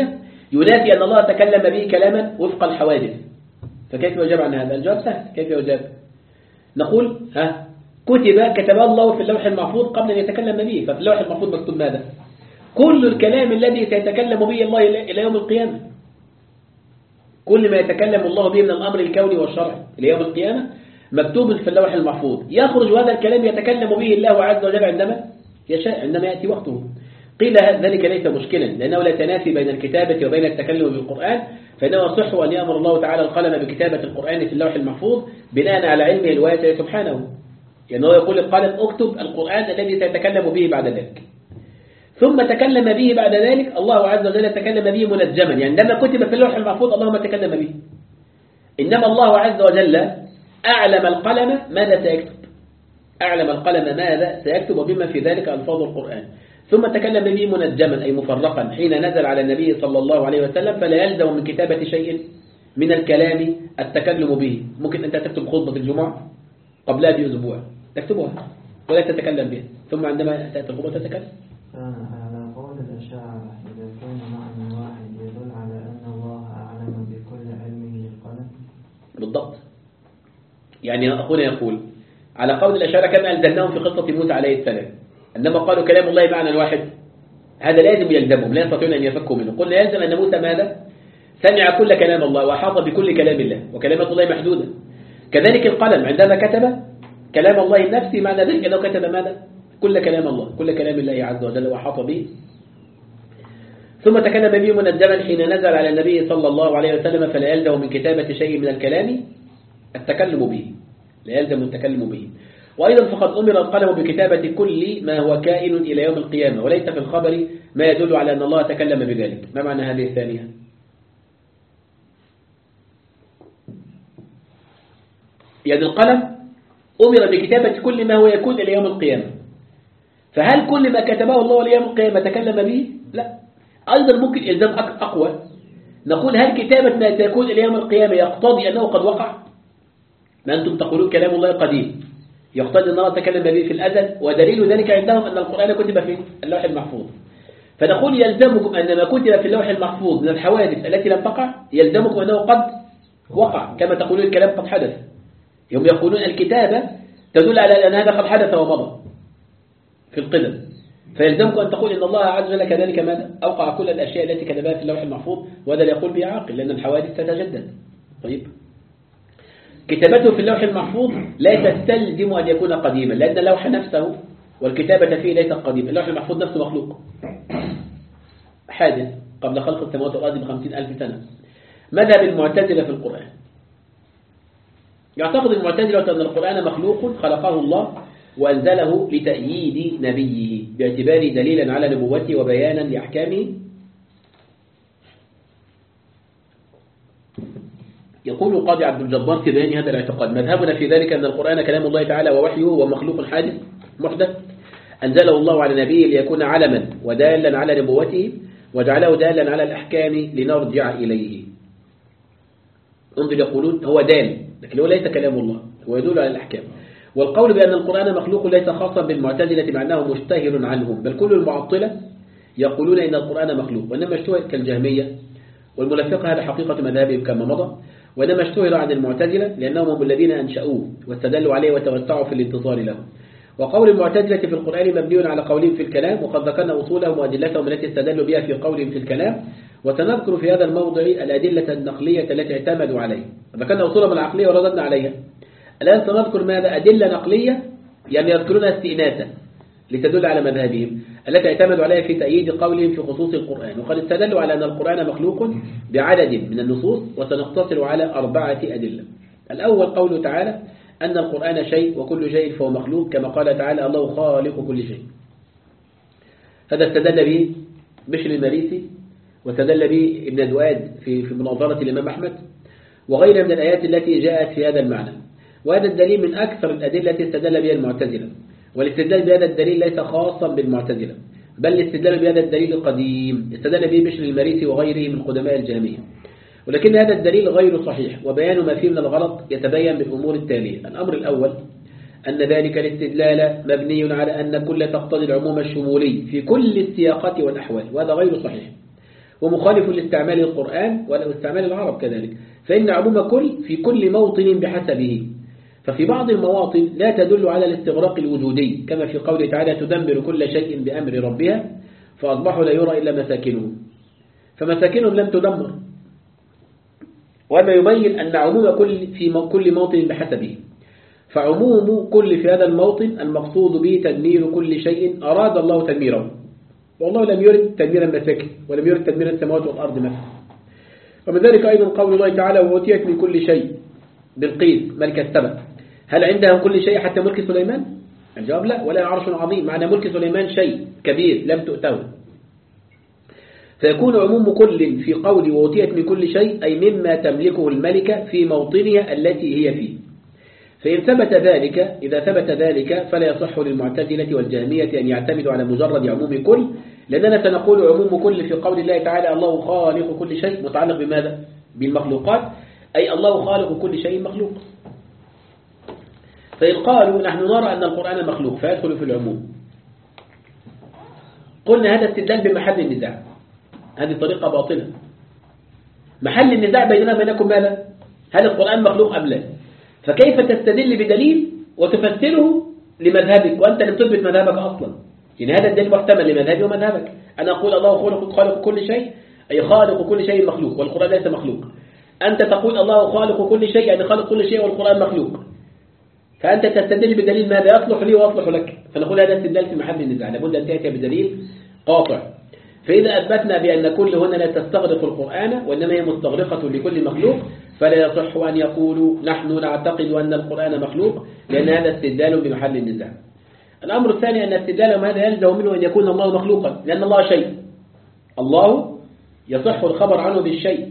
ينافي أن الله تكلم به كلاما وفق الحوادث. فكيف يجاب عن هذا؟ الجواب سهل. كيف يجاب؟ نقول ها كتب كتب الله في اللوح المحفوظ قبل أن يتكلم به. ففي اللوح المحفوظ مكتوب ماذا؟ كل الكلام الذي سيتكلم به الله إلى يوم القيامة. كل ما يتكلم الله به من الأمر الكوني والشرعي إلى يوم القيامة مكتوب في اللوح المحفوظ. يخرج هذا الكلام يتكلم به الله عز وجل عندما يشاء، عندما يأتي وقته. قيل ذلك ليس مشكلا لأنه لا تنافي بين الكتابة وبين التكلم بالقرآن، فإنه يصح أن يأمر الله تعالى القلم بكتابة القرآن في اللوح المحفوظ بناء على علمه الواسع سبحانه. يعني هو يقول القلم اكتب القرآن الذي سيتكلم به بعد ذلك. ثم تكلم به بعد ذلك الله عز وجل تكلم به منجما، يعني لما كتب في اللوح المحفوظ الله ما تكلم به، إنما الله عز وجل أعلم القلم ماذا سيكتب، أعلم القلم ماذا سيكتب وبما في ذلك ألفاظ القرآن. ثم تكلم به منجما أي مفرقا حين نزل على النبي صلى الله عليه وسلم، فلا يلزم من كتابة شيء من الكلام التكلم به. ممكن أنت تكتب خطبة الجمعة قبلها بأسبوع تكتبها ولا تتكلم بها، ثم عندما تأتي الخطبة تتكلم. على قول الأشاعرة إذا كان معنى واحد يدل على أن الله أعلم بكل علمه للقلم. بالضبط. يعني أخونا يقول على قول الأشاعرة كما ألزمناهم في قصة موسى عليه السلام، إنما قالوا كلام الله معنى واحد، هذا لازم يلزمهم، لا يستطيعون أن يفكوا منه. قلنا يلزم أن موسى ماذا؟ سمع كل كلام الله وأحاط بكل كلام الله، وكلمات الله محدودة. كذلك القلم عندما كتب كلام الله النفسي معنى ذلك أنه كتب ماذا؟ كل كلام الله، كل كلام الله عز وجل وأحاط به. ثم تكلم به منجما حين نزل على النبي صلى الله عليه وسلم، فلا يلزم من كتابة شيء من الكلام التكلم به، لا يلزم التكلم به. وأيضا فقد أمر القلم بكتابة كل ما هو كائن إلى يوم القيامة، وليس في الخبر ما يدل على أن الله تكلم بذلك. ما معنى هذه الثانية؟ يعني القلم أمر بكتابة كل ما هو يكون إلى يوم القيامة، فهل كل ما كتبه الله ليوم القيامة تكلم به؟ لا. أيضا ممكن إلزام أقوى، نقول هل كتابة ما تكون إلى يوم القيامة يقتضي أنه قد وقع؟ ما أنتم تقولون كلام الله قديم، يقتضي أن الله تكلم به في الأزل، ودليل ذلك عندهم أن القرآن كتب في اللوح المحفوظ. فنقول يلزمكم أن ما كتب في اللوح المحفوظ من الحوادث التي لم تقع يلزمكم أنه قد وقع، كما تقولون الكلام قد حدث. هم يقولون الكتابة تدل على أن هذا قد حدث ومضى في القدم، فيلزمكم أن تقول إن الله عز وجل كذلك ماذا؟ أوقع كل الأشياء التي كتبها في اللوح المحفوظ، وهذا يقول به عاقل لأن الحوادث تتجدد. طيب، كتابته في اللوح المحفوظ لا تستلزم أن يكون قديما، لأن اللوح نفسه والكتابة فيه ليست قديمة. اللوح المحفوظ نفسه مخلوق حادث قبل خلق السماوات والأرض بخمسين ألف سنة. مذهب المعتزلة في القرآن، يعتقد المعتزلة أن القرآن مخلوق خلقه الله وأنزله لتأييد نبيه باعتباره دليلا على نبوته وبيانا لأحكامه. يقول القاضي عبد الجبار في بيان هذا الاعتقاد: مذهبنا في ذلك أن القرآن كلام الله تعالى ووحيه ومخلوق حادث محدث أنزله الله على نبيه ليكون علما ودالا على نبوته، وجعله دالا على الأحكام لنرجع إليه. انظر، يقولون هو دال لكن هو ليس كلام الله، هو يدل على الأحكام. والقول بأن القرآن مخلوق ليس خاصا بالمعتزلة مع أنه مشتهر عنهم، بل كل المعطلة يقولون إن القرآن مخلوق، وإنما اشتهر كالجهمية والملفقة، هذا حقيقة مذهبهم كما مضى، وإنما اشتهر عن المعتزلة لأنهم هم الذين أنشأوه واستدلوا عليه وتوسعوا في الانتصار له. وقول المعتزلة في القرآن مبني على قولهم في الكلام، وقد ذكرنا أصولهم وأدلتهم التي استدلوا بها في قولهم في الكلام، وسنذكر في هذا الموضع الأدلة النقلية التي اعتمدوا عليها. ذكرنا أصولهم العقلية ورددنا عليها. الآن سنذكر ماذا؟ أدلة نقلية، يعني يذكرونها استئناسا لتدل على مذهبهم التي اعتمدوا عليها في تأييد قولهم في خصوص القرآن. وقد استدلوا على أن القرآن مخلوق بعدد من النصوص، وسنقتصر على أربعة أدلة. الأول قوله تعالى أن القرآن شيء وكل شيء فهو مخلوق، كما قال تعالى الله خالق كل شيء. هذا استدل به بشر المريسي، واستدل به ابن دواد في في مناظرة الإمام أحمد، وغيرها من الآيات التي جاءت في هذا المعنى. وهذا الدليل من أكثر الأدلة التي استدل بها المعتزلة، والاستدلال بهذا الدليل ليس خاصا بالمعتزلة، بل الاستدلال بهذا الدليل قديم استدل به بشر المريسي وغيره من قدماء الجهمية. ولكن هذا الدليل غير صحيح، وبيان ما فيه من الغلط يتبين بالأمور التالية. الأمر الأول أن ذلك الاستدلال مبني على أن كل تقتضي العموم الشمولي في كل السياقات والأحوال، وهذا غير صحيح. ومخالف لاستعمال القرآن واستعمال العرب كذلك، فإن عموم كل في كل موطن بحسبه. ففي بعض المواطن لا تدل على الاستغراق الوجودي، كما في قوله تعالى تدمر كل شيء بأمر ربها فأصبحوا لا يرى إلا مساكنهم، فمساكنهم لم تدمر. وما يبين أن عموم كل في كل موطن بحسبه، فعموم كل في هذا الموطن المقصود به تدمير كل شيء أراد الله تدميره، والله لم يرد تدمير المساكن ولم يرد تدمير السماوات والأرض مثلا. ومن ذلك أيضا قول الله تعالى وأوتيت من كل شيء بالقيس ملك السبع، هل عندهم كل شيء حتى ملك سليمان؟ الجواب لا، ولا عرش عظيم، معنى ملك سليمان شيء كبير لم تؤتوه. فيكون عموم كل في قول وأوتيت من كل شيء أي مما تملكه الملكة في موطنها التي هي فيه. فإن ثبت ذلك إذا ثبت ذلك فلا يصح للمعتزلة والجهمية أن يعتمدوا على مجرد عموم كل، لأننا سنقول عموم كل في قول الله تعالى الله خالق كل شيء متعلق بماذا؟ بالمخلوقات، أي الله خالق كل شيء مخلوق. فإن قالوا نحن نرى أن القرآن مخلوق فيدخل في العموم، قلنا هذا استدلال بمحل النزاع، هذه طريقة باطلة. محل النزاع بيننا بينكم ماذا؟ هل القرآن مخلوق أم لا؟ فكيف تستدل بدليل وتفسره لمذهبك وأنت لم تثبت مذهبك أصلا؟ يعني هذا الدليل محتمل لمذهبي ومذهبك. أنا أقول الله خالق خالق كل شيء أي خالق كل شيء مخلوق والقرآن ليس مخلوق. أنت تقول الله خالق كل شيء يعني خالق كل شيء والقرآن مخلوق، فأنت تستدل بدليل ماذا يصلح لي ويصلح لك، فنقول هذا استدلال في محل النزاع، لابد أن تأتي بدليل قاطع. فإذا أثبتنا بأن كل هنا لا تستغرق القرآن وإنما هي مستغرقة لكل مخلوق فلا يصح أن يقولوا نحن نعتقد أن القرآن مخلوق، لأن هذا استدلال بمحل النزاع. الأمر الثاني أن استدلالهم هذا يلزم منه أن يكون الله مخلوقا، لأن الله شيء، الله يصح الخبر عنه بالشيء،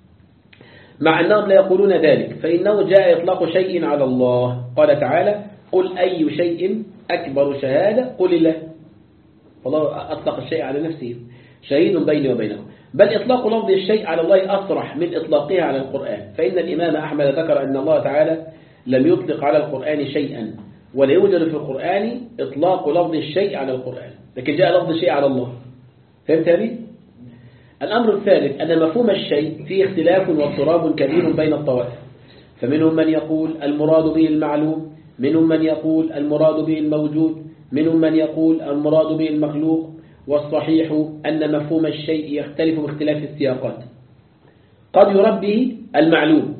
مع أنهم لا يقولون ذلك، فإنه جاء إطلاق شيء على الله. قال تعالى قل أي شيء أكبر شهادة قل الله، فالله أطلق الشيء على نفسه شهيد بيني وبينكم. بل إطلاق لفظ الشيء على الله أصرح من إطلاقها على القرآن، فإن الإمام أحمد ذكر أن الله تعالى لم يطلق على القرآن شيئا، ولا يوجد في القرآن إطلاق لفظ الشيء على القرآن، لكن جاء لفظ الشيء على الله. فهمت هذه؟ الأمر الثالث أن مفهوم الشيء فيه اختلاف واضطراب كبير بين الطوائف، فمنهم من يقول المراد به المعلوم، منهم من يقول المراد به الموجود، منهم من يقول المراد به المخلوق، والصحيح أن مفهوم الشيء يختلف باختلاف السياقات. قد يراد به المعلوم،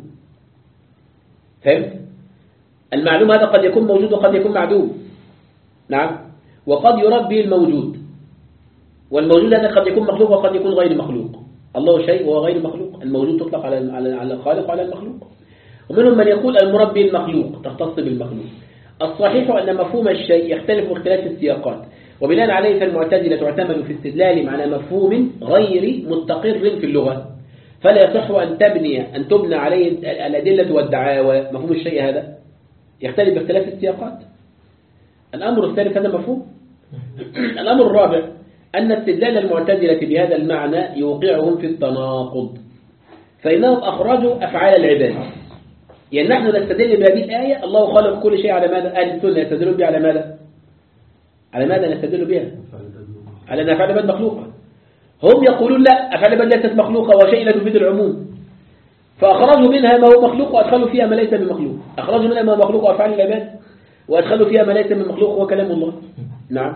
فهمت؟ المعلوم هذا قد يكون موجود وقد يكون معدوم، نعم، وقد يراد به الموجود، والموجود هذا قد يكون مخلوق وقد يكون غير مخلوق. الله شيء وهو غير مخلوق، الموجود تطلق على على الخالق وعلى المخلوق. ومنهم من يقول المراد به المخلوق تختص بالمخلوق. الصحيح أن مفهوم الشيء يختلف باختلاف السياقات، وبناء عليه فالمعتزلة تعتمد في استدلال على مفهوم غير مستقر في اللغة، فلا يصح أن تبني أن تبنى عليه الأدلة والدعاوى. مفهوم الشيء هذا يختلف باختلاف السياقات. الأمر الثالث هذا مفهوم. الأمر الرابع أن استدلال المعتزلة بهذا المعنى يوقعهم في التناقض، فإنهم أخرجوا أفعال العباد. يعني نحن نستدل بهذه الآية الله خالق كل شيء على ماذا؟ أهل السنة يستدلون بها على ماذا؟ على ماذا نستدل بها؟ على أن أفعال العباد مخلوقة. هم يقولون لا، أفعال العباد ليست مخلوقة وشيء لا تفيد العموم، فأخرجوا منها ما هو مخلوق وأدخلوا فيها ما ليس بمخلوق. أخرجوا منها ما هو مخلوق وأفعال العباد وأدخلوا فيها ما ليس بمخلوق وكلام الله. نعم.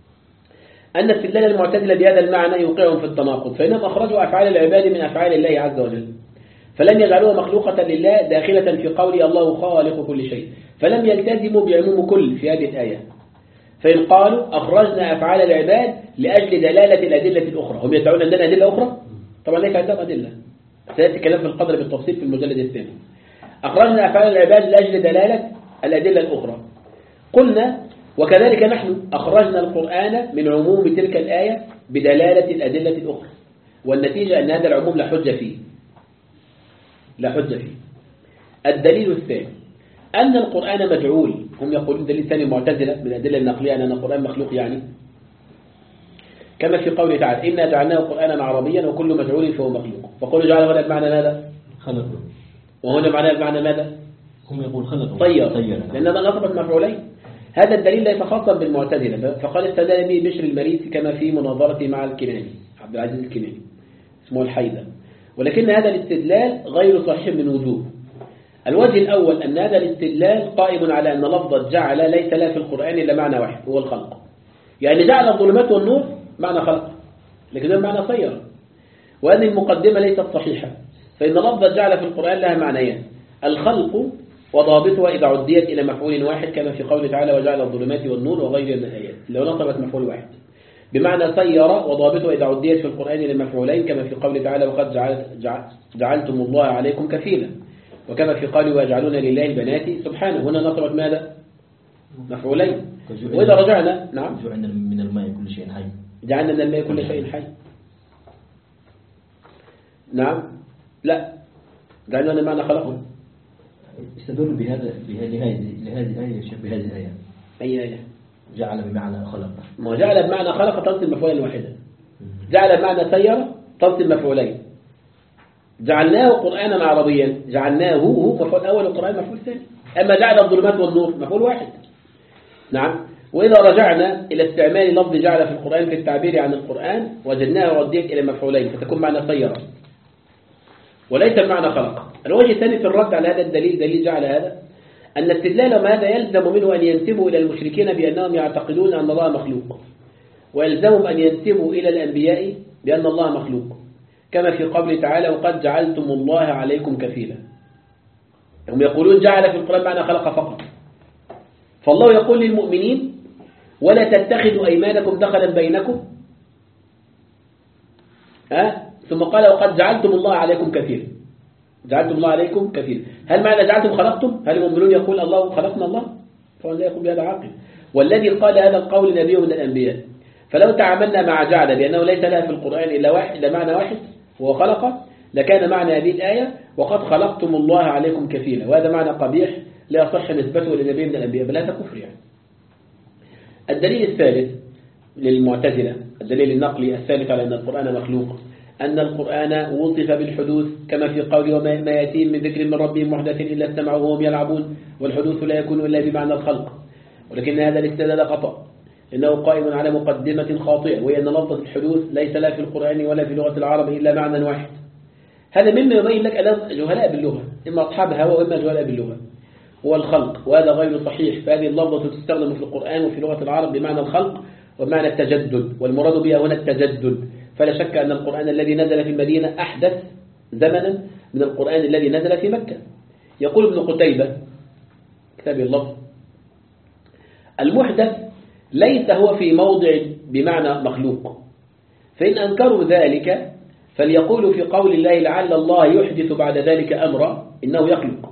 أن استدلال المعتزلة بهذا المعنى يوقعهم في التناقض، فإنهم أخرجوا أفعال العباد من أفعال الله عز وجل، فلم يجعلوها مخلوقة لله داخلة في قول الله خالق كل شيء، فلم يلتزموا بعموم كل في هذه الآية. فإن قالوا أخرجنا أفعال العباد لأجل دلالة الأدلة الأخرى، هم يدعون عندنا أدلة أخرى؟ طبعا ليس عندهم أدلة، سيأتي كلام في القدر بالتفصيل في المجلد الثاني. أخرجنا أفعال العباد لأجل دلالة الأدلة الأخرى. قلنا وكذلك نحن أخرجنا القرآن من عموم تلك الآية بدلالة الأدلة الأخرى، والنتيجة أن هذا العموم لا حجة فيه، لا حجة فيه. الدليل الثاني أن القرآن مجعول، هم يقولون دليل ثاني معتزلة من الأدلة النقلية أن القرآن مخلوق، يعني كما في قوله تعالى إنا جعلناه قرآنا عربيا وكل مجعول فهو مخلوق، وقولوا جعله هنا بمعنى ماذا؟ خلق، وهنا معناه بمعنى ماذا؟ هم يقول خلق طير، لأننا نصبت مفعولين. هذا الدليل ليس خاصا بالمعتزلة، فقال استدل به بشر المريسي كما في مناظرته مع الكناني عبد العزيز الكناني اسمه الحيدة. ولكن هذا الاستدلال غير صحيح من وجوه. الوجه الأول أن هذا الاستدلال قائم على أن لفظة جعل ليس لا في القرآن إلا معنى واحد هو الخلق. يعني جعل الظلمات والنور معنى خلق، لكن ده معنى صير، وهذه المقدمة ليست صحيحة. فإن لفظة جعل في القرآن لها معنيان: الخلق وضابطها إذا عديت إلى مفعول واحد كما في قوله تعالى وجعل الظلمات والنور وغير من الآيات لو نصبت مفعول واحد، بمعنى سير وضابطها إذا عديت في القرآن إلى مفعولين كما في قوله تعالى وقد جعلت جعلتم الله عليكم كفيلا، وكما في قوله ويجعلون لله البنات سبحانه. هنا نصبت ماذا؟ مفعولين. وإذا رجعنا نعم جعلنا من الماء كل شيء حي جعلنا من الماء كل شيء حي. نعم لا جعلنا من المعنى خلقه. استدل بهذا بهذه لهذه الآية شيخ بهذه الآية. أي آية؟ جعل بمعنى خلق. ما جعل بمعنى خلق تنصب مفعولا واحدا. جعل بمعنى سير تنصب مفعولين. جعلناه قرآنا عربيا جعلناه هو مفعول أول والقرآن مفعول ثاني. أما جعل الظلمات والنور مفعول واحد. نعم. وإذا رجعنا إلى استعمال لفظ جعل في القرآن في التعبير عن القرآن وجدناه رديت إلى مفعولين فتكون معنى سير وليس بمعنى خلق. الوجه الثاني في الرد على هذا الدليل دليل جعل هذا أن استدلالهم هذا يلزم منه أن ينسبوا إلى المشركين بأنهم يعتقدون أن الله مخلوق، ويلزمهم أن ينسبوا إلى الأنبياء بأن الله مخلوق كما في قوله تعالى وقد جعلتم الله عليكم كفيلا. هم يقولون جعل في القرآن معنى خلق فقط، فالله يقول للمؤمنين ولا تتخذوا أيمانكم دخلا بينكم ها ثم قال وقد جعلتم الله عليكم كفيلا. جعلتم الله عليكم كفيلا، هل معنى جعلتم خلقتم؟ هل المؤمنون يقول الله خلقنا الله؟ فهو لا يقول بهذا عاقل. والذي قال هذا القول نبي من الأنبياء. فلو تعاملنا مع جعل بأنه ليس لها في القرآن إلا واحد إلا معنى واحد وهو خلق، لكان معنى هذه الآية وقد خلقتم الله عليكم كفيلا، وهذا معنى قبيح لا يصح نسبته لنبي من الأنبياء بل هذا كفر. يعني الدليل الثالث للمعتزلة الدليل النقلي الثالث على أن القرآن مخلوق أن القرآن وصف بالحدوث كما في قوله وما يأتيهم من ذكر من ربهم محدث إلا استمعوه وهم يلعبون، والحدوث لا يكون إلا بمعنى الخلق. ولكن هذا الاستدلال خطأ إنه قائم على مقدمة خاطئة، وهي أن لفظة الحدوث ليس لا في القرآن ولا في لغة العرب إلا معنى واحد. هذا مما يبين لك أن جهلاء باللغة إما أصحاب هوى وإما جهلاء باللغة هو الخلق، وهذا غير صحيح. فهذه اللفظة تستخدم في القرآن وفي لغة العرب بمعنى الخلق وبمعنى التجدد، والمراد بها هنا التجدد. فلا شك أن القرآن الذي نزل في المدينة أحدث زمنا من القرآن الذي نزل في مكة. يقول ابن قتيبة كتاب اللفظ المحدث ليس هو في موضع بمعنى مخلوق، فإن أنكروا ذلك فليقولوا في قول الله لعل الله يحدث بعد ذلك أمرا إنه يخلق،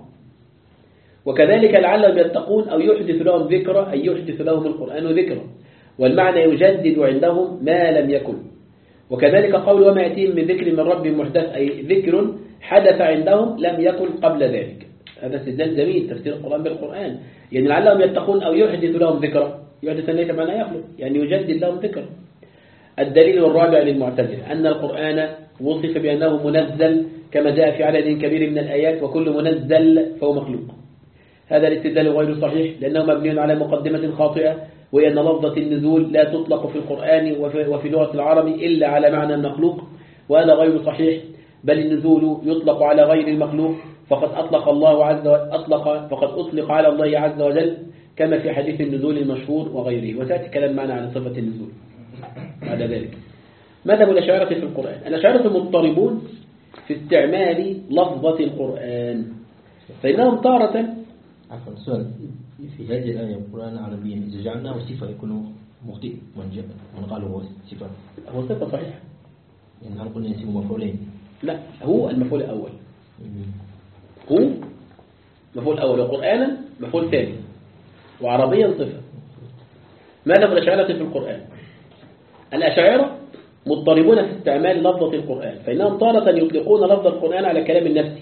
وكذلك لعلهم يتقون أو يحدث لهم ذكرى أي يحدث لهم القرآن ذكرى، والمعنى يجدد عندهم ما لم يكن. وكذلك قول وما يأتيهم من ذكر من رب محدث أي ذكر حدث عندهم لم يكن قبل ذلك. هذا استدلال جميل تفسير القرآن بالقرآن، يعني لعلهم يتقون أو يحدث لهم ذكرى، يحدث ليس معنى يخلق يعني يجدد لهم ذكرى. الدليل الرابع للمعتزلة أن القرآن وصف بأنه منزل كما جاء في عدد كبير من الآيات وكل منزل فهو مخلوق. هذا الاستدلال غير صحيح لأنه مبني على مقدمة خاطئة، وهي أن لفظة النزول لا تطلق في القرآن وفي لغة العرب إلا على معنى المخلوق، وهذا غير صحيح، بل النزول يطلق على غير المخلوق فقد أطلق الله عز وجل أطلق فقد أطلق على الله عز وجل كما في حديث النزول المشهور وغيره، وسأتي كلام معنا عن صفة النزول بعد ذلك. مذهب الأشاعرة في القرآن. الأشاعرة مضطربون في استعمال لفظة القرآن، فإنهم تارة عفوا سؤال في هذه الآية القرآن عربيا إذا جعلناه صفة يكون مخطئ من من قال هو صفة هو صفة صحيحة، يعني هل قلنا يسمى مفعولين؟ لا هو المفعول الأول هو مفعول أول وقرآنا مفعول ثاني وعربيا صفة. ماذا الأشاعرة في القرآن؟ الأشاعرة مضطربون في استعمال لفظة القرآن، فإنهم تارة يطلقون لفظ القرآن على كلام النفس،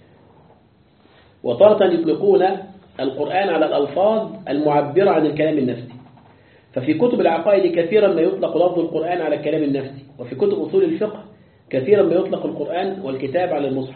وتارة يطلقون القرآن على الألفاظ المعبرة عن الكلام النفسي. ففي كتب العقائد كثيرا ما يطلق لفظ القرآن على الكلام النفسي، وفي كتب أصول الفقه كثيرا ما يطلق القرآن والكتاب على المصحف.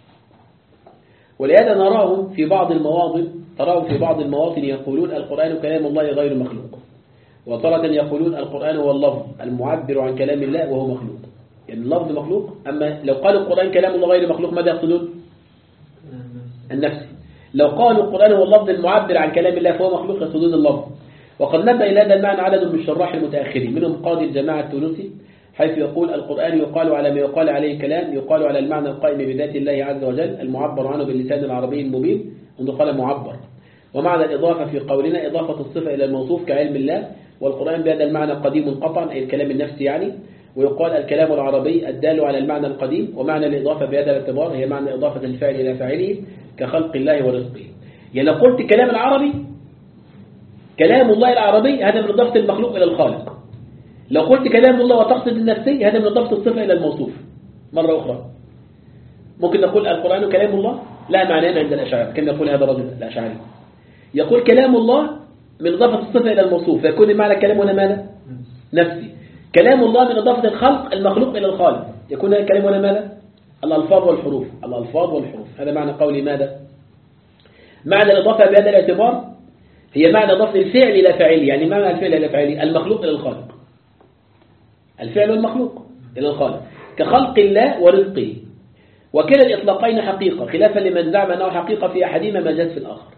ولهذا نراهم في بعض المواطن تراهم في بعض المواطن يقولون القرآن كلام الله غير مخلوق، وتارة يقولون القرآن هو اللفظ المعبر عن كلام الله وهو مخلوق. يعني اللفظ مخلوق. أما لو قالوا القرآن كلام الله غير مخلوق ماذا يقصدون؟ النفسي. لو قالوا القرآن هو اللفظ المعبر عن كلام الله فهو مخلوق يقصدون اللفظ. وقد نبه إلى هذا المعنى عدد من الشراح المتأخرين منهم قاضي الجماعة التونسي حيث يقول القرآن يقال على ما يقال عليه كلام، يقال على المعنى القائم بذات الله عز وجل المعبر عنه باللسان العربي المبين، وانه قال معبر. ومعنى الإضافة في قولنا إضافة الصفة إلى الموصوف كعلم الله، والقرآن بهذا المعنى قديم قطعا أي الكلام النفسي يعني. ويقال الكلام العربي الدال على المعنى القديم. ومعنى الإضافة بهذا الاعتبار هي معنى إضافة الفعل إلى فاعله كخلق الله ورزقه. يعني لو قلت كلام العربي كلام الله العربي هذا من إضافة المخلوق إلى الخالق. لو قلت كلام الله وتقصد النفسي هذا من إضافة الصفة إلى الموصوف. مرة أخرى ممكن نقول القرآن كلام الله لا معنى عند الأشاعرة كما يقول هذا الرجل الأشعري، يقول كلام الله من إضافة الصفة إلى الموصوف فيكون معنى كلام هنا ماذا؟ نفسي. كلام الله من إضافة الخلق المخلوق إلى الخالق يكون كلام هنا ماذا؟ الألفاظ والحروف. الألفاظ والحروف هذا معنى قولي ماذا؟ معنى الإضافة بهذا الاعتبار هي معنى إضافة الفعل إلى فاعله. يعني معنى الفعل إلى فاعله المخلوق إلى الخالق، الفعل المخلوق إلى الخالق كخلق الله ورزقه. وكلا الإطلاقين حقيقة خلافا لمن زعم أنه حقيقة في أحدهما مجاز في الآخر.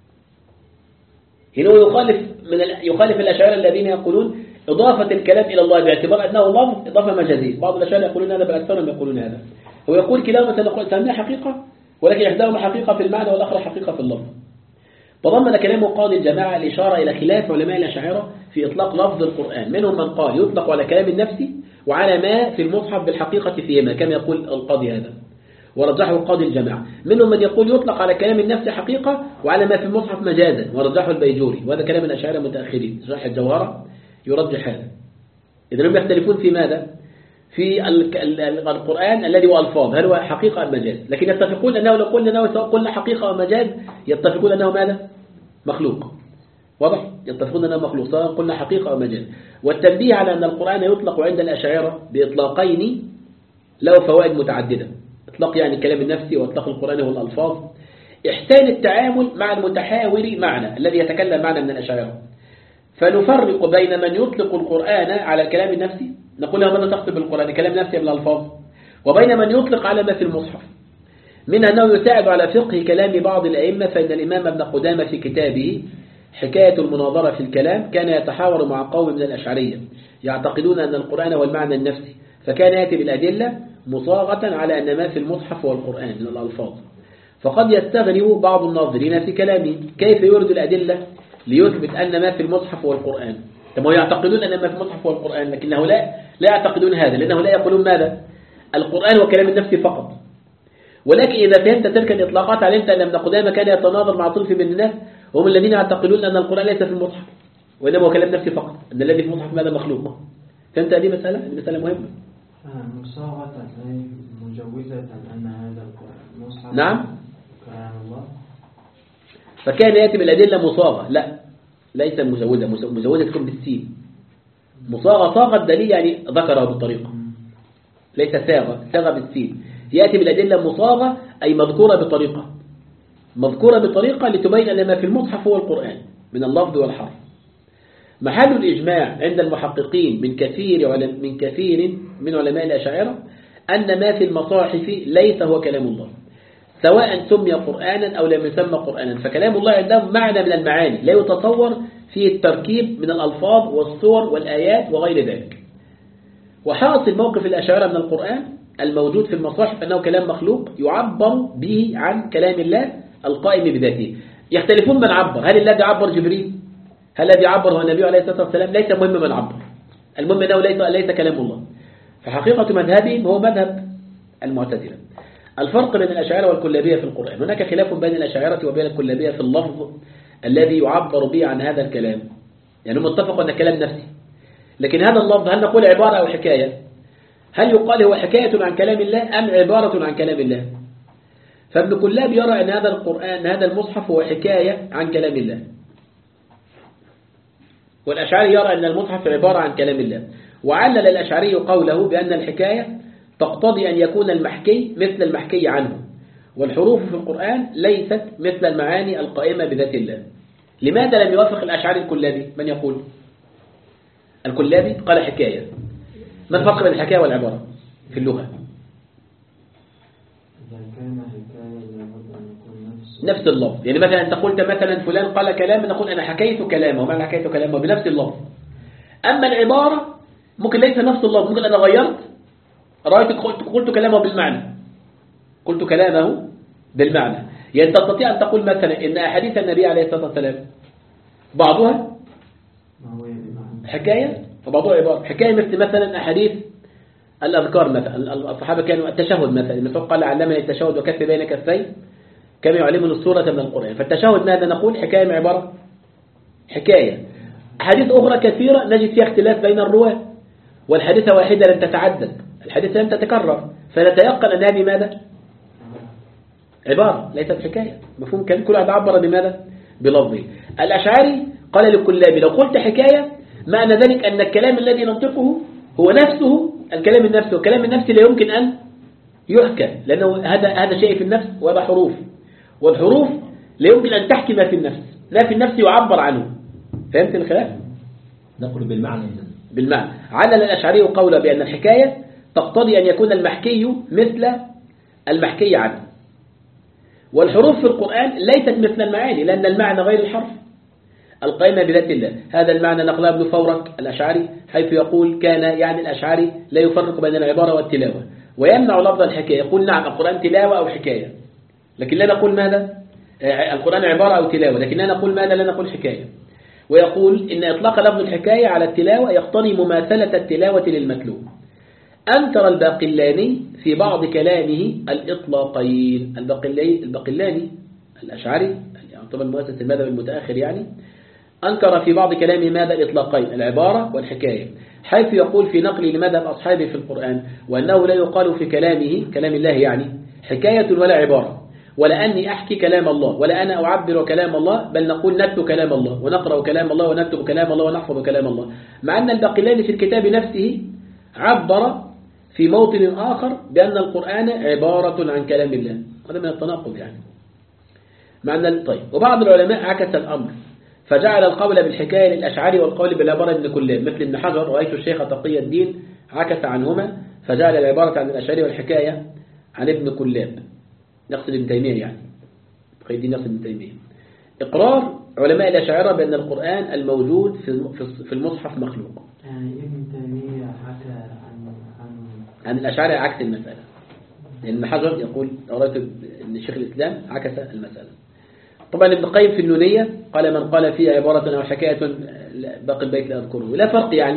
هنا يخالف من يخالف الأشاعرة الذين يقولون إضافة الكلام إلى الله باعتبار أنه لفظ إضافة مجازية. بعض الأشاعرة يقولون هذا بل أكثرهم يقولون هذا. هو يقول كلاهما سنقول حقيقة ولكن إحداهما حقيقة في المعنى والآخر حقيقة في اللفظ. تضمن كلام قاضي الجماعة الإشارة إلى خلاف علماء الأشاعرة في إطلاق لفظ القرآن. منهم من قال يطلق على كلام النفس وعلى ما في المصحف بالحقيقة فيهما كما يقول القاضي هذا ورجحه قاضي الجماعة. منهم من يقول يطلق على كلام النفس حقيقة وعلى ما في المصحف مجازا ورجحه البيجوري، وهذا كلام الأشاعرة متأخرين. شرح الجوهرة يرجح هذا. إذن هم يختلفون في ماذا؟ في القرآن الذي هو ألفاظ هل هو حقيقة أم مجاز، لكن يتفقون أنه لو قلنا أنه سواء قلنا حقيقة أو مجاز يتفقون أنه ماذا؟ مخلوق. واضح؟ يتفقون أنه مخلوق سواء قلنا حقيقة أو مجاز. والتنبيه على أن القرآن يطلق عند الأشاعرة بإطلاقين له فوائد متعددة. إطلاق يعني الكلام النفسي وإطلاق القرآن هو الألفاظ. إحسان التعامل مع المتحاور معنى الذي يتكلم معنى من الأشاعرة. فنفرق بين من يطلق القرآن على الكلام النفسي نقول له ماذا تقصد بالقرآن كلام نفسي من الألفاظ، وبين من يطلق على ما في المصحف من أنه يساعد على فقه كلام بعض الأئمة. فإن الإمام ابن قدامة في كتابه حكاية المناظرة في الكلام كان يتحاور مع قوم من الأشعرية يعتقدون أن القرآن هو المعنى النفسي، فكان يأتي بالأدلة مصاغة على أن ما في المصحف هو القرآن من الألفاظ. فقد يستغرب بعض الناظرين في كلامه كيف يورد الأدلة ليثبت أن ما في المصحف هو القرآن. كما يعتقدون أن ما في المصحف هو القرآن لكنه لا لا يعتقدون هذا، لأنه لا يقولون ماذا؟ القرآن هو كلام النفس فقط. ولكن إذا فهمت تلك الإطلاقات علمت أن ابن قدامة كان يتناظر مع طرف من الناس وهم الذين يعتقدون أن القرآن ليس في المصحف وإنما هو كلام نفسي فقط، أن الذي في المصحف ماذا؟ مخلوق. فهمت هذه مسألة؟ هذه مسألة مهمة. مصاغة أي مجوزة أن هذا القرآن مصحف نعم كلام الله. فكان يأتي بالأدلة مصاغة، لا ليس مزودة. مزودة تكون بالسين. مصاغة صاغة الدليل يعني ذكره بالطريقة، ليس ساغة. ساغة بالسين. يأتي بالأدلة مصاغة أي مذكورة بطريقة، مذكورة بطريقة لتبين أن ما في المصحف هو القرآن من اللفظ والحرف. محل الإجماع عند المحققين من كثير من كثير من علماء الأشاعرة أن ما في المصاحف ليس هو كلام الله سواء سمي قرآنا أو لم يسمى قرآنا. فكلام الله عندهم معنى من المعاني لا يتصور فيه التركيب من الألفاظ والصور والآيات وغير ذلك. وحاصل موقف الأشاعرة من القرآن الموجود في المصاحف أنه كلام مخلوق يعبر به عن كلام الله القائم بذاته. يختلفون من عبر، هل الذي عبر جبريل؟ هل الذي عبر هو النبي عليه الصلاة والسلام؟ ليس مهم من عبر، المهم أنه ليس, ليس كلام الله. فحقيقة مذهبهم هو مذهب المعتزلة. الفرق بين الأشاعرة والكلابية في القرآن، هناك خلاف بين الأشاعرة وبين الكلابية في اللفظ الذي يعبر به عن هذا الكلام. يعني هم اتفقوا أن كلام نفسي، لكن هذا اللفظ هل نقول عبارة أو حكاية؟ هل يقال هو حكاية عن كلام الله أم عبارة عن كلام الله؟ فابن كلاب يرى أن هذا القرآن هذا المصحف هو حكاية عن كلام الله، والأشعري يرى أن المصحف عبارة عن كلام الله. وعلل الأشعري قوله بأن الحكاية تقتضي أن يكون المحكي مثل المحكي عنه، والحروف في القرآن ليست مثل المعاني القائمة بذات الله. لماذا لم يوافق الأشعري الكلابي؟ من يقول؟ الكلابي قال حكاية. ما الفرق بين الحكاية والعبارة؟ في اللغة. إذا كان حكاية لابد أن يكون نفس نفس اللفظ، يعني مثلا أنت قلت مثلا فلان قال كلام، نقول أنا حكيت كلامه، ومعنى حكيت كلامه بنفس اللفظ. أما العبارة ممكن ليس نفس اللفظ، ممكن أنا غيرت رأيت قلت, قلت كلامه بالمعنى، قلت كلامه بالمعنى. يعني تستطيع أن تقول مثلا إن أحاديث النبي عليه الصلاة والسلام بعضها حكاية وبعضها عبارة. حكاية مثل مثلا أحاديث الأذكار، مثلا الصحابة كانوا التشهد مثلا، المسعود قال علمني التشهد وكف بين كفي كما يعلمنا السورة من القرآن. فالتشهد ماذا نقول؟ حكاية من عبارة حكاية. حديث أخرى كثيرة نجد فيها اختلاف بين الرواة، والحديثة واحدة لم تتعدد، الحديثة لم تتكرر، فنتيقن أن هذه ماذا؟ عبارة ليست حكاية. مفهوم؟ كان كل واحد عبر بماذا؟ بلفظه. الأشعري قال للكلابي لو قلت حكاية معنى ذلك أن الكلام الذي ننطقه هو نفسه الكلام النفسي، والكلام النفسي لا يمكن أن يحكى، لأنه هذا هذا شيء في النفس وهذا حروف، والحروف لا يمكن أن تحكي ما في النفس، لا في النفس يعبر عنه. فهمت الخلاف؟ نقول بالمعنى. بالمعنى. علل الأشعري قوله بأن الحكاية تقتضي أن يكون المحكي مثل المحكي عنه، والحروف في القرآن ليست مثل المعاني، لأن المعنى غير الحرف القائمة بذات الله. هذا المعنى نقله ابن فورك الأشعري حيث يقول كان يعني الأشعري لا يفرق بين العبارة والتلاوة، ويمنع لفظ الحكاية، يقول نعم القرآن تلاوة أو حكاية، لكن لا نقول ماذا القرآن عبارة أو تلاوة، لكن لا نقول ماذا لا نقول حكاية. ويقول إن إطلاق لفظ الحكاية على التلاوة يقتضي مماثلة التلاوة للمتلو. أنكر الباقلاني في بعض كلامه الإطلاقين. الباقلاني الأشعري يعتبر المؤسس المذهب المتأخر، يعني أنكر في بعض كلامه ماذا الإطلاقين العبارة والحكاية، حيث يقول في نقل لمذهب أصحابه في القرآن وأنه لا يقال في كلامه كلام الله يعني حكاية ولا عبارة، ولا أني أحكي كلام الله، ولا أنا أعبر كلام الله، بل نقول نكتب كلام الله ونقرأ كلام الله ونكتب كلام الله ونحفظ كلام الله. مع أن الباقلاني في الكتاب نفسه عبر في موطن آخر بأن القرآن عبارة عن كلام الله. هذا من التناقض يعني. معنى طيب. وبعض العلماء عكس الأمر فجعل القول بالحكاية للأشعري والقول بالعبارة ابن كلاب، مثل ابن حجر رأيت الشيخ تقي الدين عكس عنهما فجعل العبارة عن الأشعري والحكاية عن ابن كلاب، نقصد ابن تيمية يعني تقي الدين نقصد ابن تيمية. إقرار علماء الأشاعرة بأن القرآن الموجود في المصحف مخلوق. يعني ابن تيمية حكى عن عن عن الأشاعرة عكس المسألة، لأن ابن حجر يقول رأيت أن الشيخ الإسلام عكس المسألة. طبعا ابن القيم في النونية قال من قال فيها عبارة أو حكاية باقي البيت لا أذكره. لا فرق يعني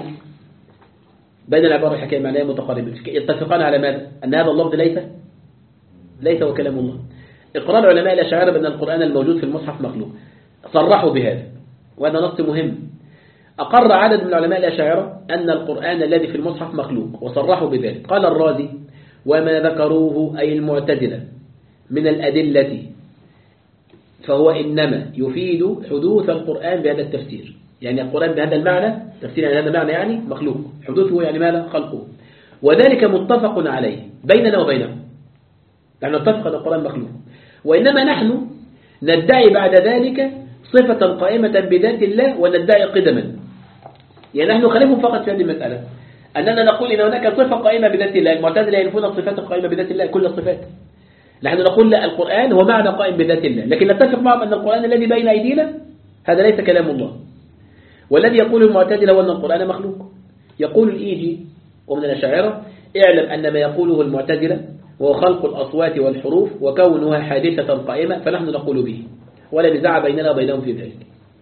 بين العبارة والحكاية، معناها متقاربة، يتفقان على ماذا؟ أن هذا اللفظ ليس ليس هو كلام الله. إقرار علماء الأشاعرة بأن القرآن الموجود في المصحف مخلوق، صرحوا بهذا، وهذا نص مهم. أقر عدد من علماء الأشاعرة أن القرآن الذي في المصحف مخلوق وصرحوا بذلك. قال الرازي وما ذكروه أي المعتزلة من الأدلة فهو إنما يفيد حدوث القرآن بهذا التفسير، يعني القرآن بهذا المعنى تفسير يعني هذا المعنى يعني مخلوق، حدوثه يعني ماذا؟ خلقه، وذلك متفق عليه بيننا وبينهم، يعني نتفق أن القرآن مخلوق. وإنما نحن ندعي بعد ذلك صفة قائمة بذات الله وندعي قدما، يعني نحن خليفهم فقط في هذه المسألة أننا نقول إن هناك صفة قائمة بذات الله. المعتزلة ينفون الصفات القائمة بذات الله كل الصفات، نحن نقول لا القرآن هو معنى قائم بذات الله، لكن نتفق معهم أن القرآن الذي بين أيدينا هذا ليس كلام الله. والذي يقول المعتزلة هو أن القرآن مخلوق. يقول الإيجي ومن الأشاعرة اعلم أن ما يقوله المعتزلة وهو خلق الأصوات والحروف وكونها حادثة قائمة فنحن نقول به، ولا نزاع بيننا وبينهم في ذلك.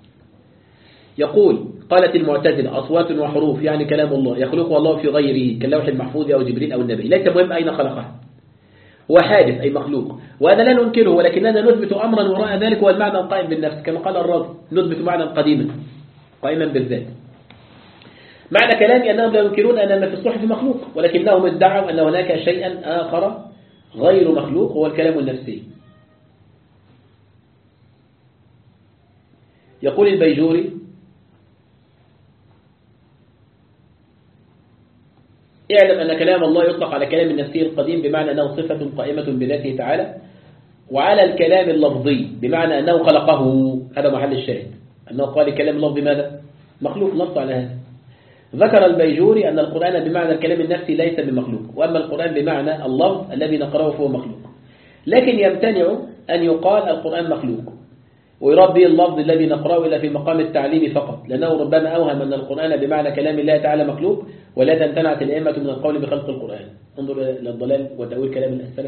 يقول قالت المعتزلة أصوات وحروف يعني كلام الله يخلقه الله في غيره كاللوح المحفوظ أو جبريل أو النبي، ليس مهم أين خلقه، هو حادث أي مخلوق، وهذا لا ننكره، ولكننا نثبت أمرا وراء ذلك هو المعنى القائم بالنفس كما قال الرازي، نثبت معنى قديما قائما بالذات. معنى كلامي أنهم لا ينكرون أن ما في الصحف مخلوق، ولكنهم ادعوا أن هناك شيئا آخر غير مخلوق هو الكلام النفسي. يقول البيجوري اعلم أن كلام الله يطلق على كلام النفسي القديم بمعنى أنه صفة قائمة بذاته تعالى، وعلى الكلام اللفظي بمعنى أنه خلقه، هذا محل الشاهد، أنه قال الكلام اللفظي ماذا؟ مخلوق، نص على هذا. ذكر البيجوري أن القرآن بمعنى الكلام النفسي ليس بمخلوق، وأما القرآن بمعنى اللفظ الذي نقرأه فهو مخلوق. لكن يمتنع أن يقال القرآن مخلوق ويراد به اللفظ الذي نقرأه إلا في مقام التعليم فقط، لأنه ربما أوهم أن القرآن بمعنى كلام الله تعالى مخلوق، ولا امتنعت الأئمة من القول بخلق القرآن. انظر إلى الضلال وتأويل كلام السلف.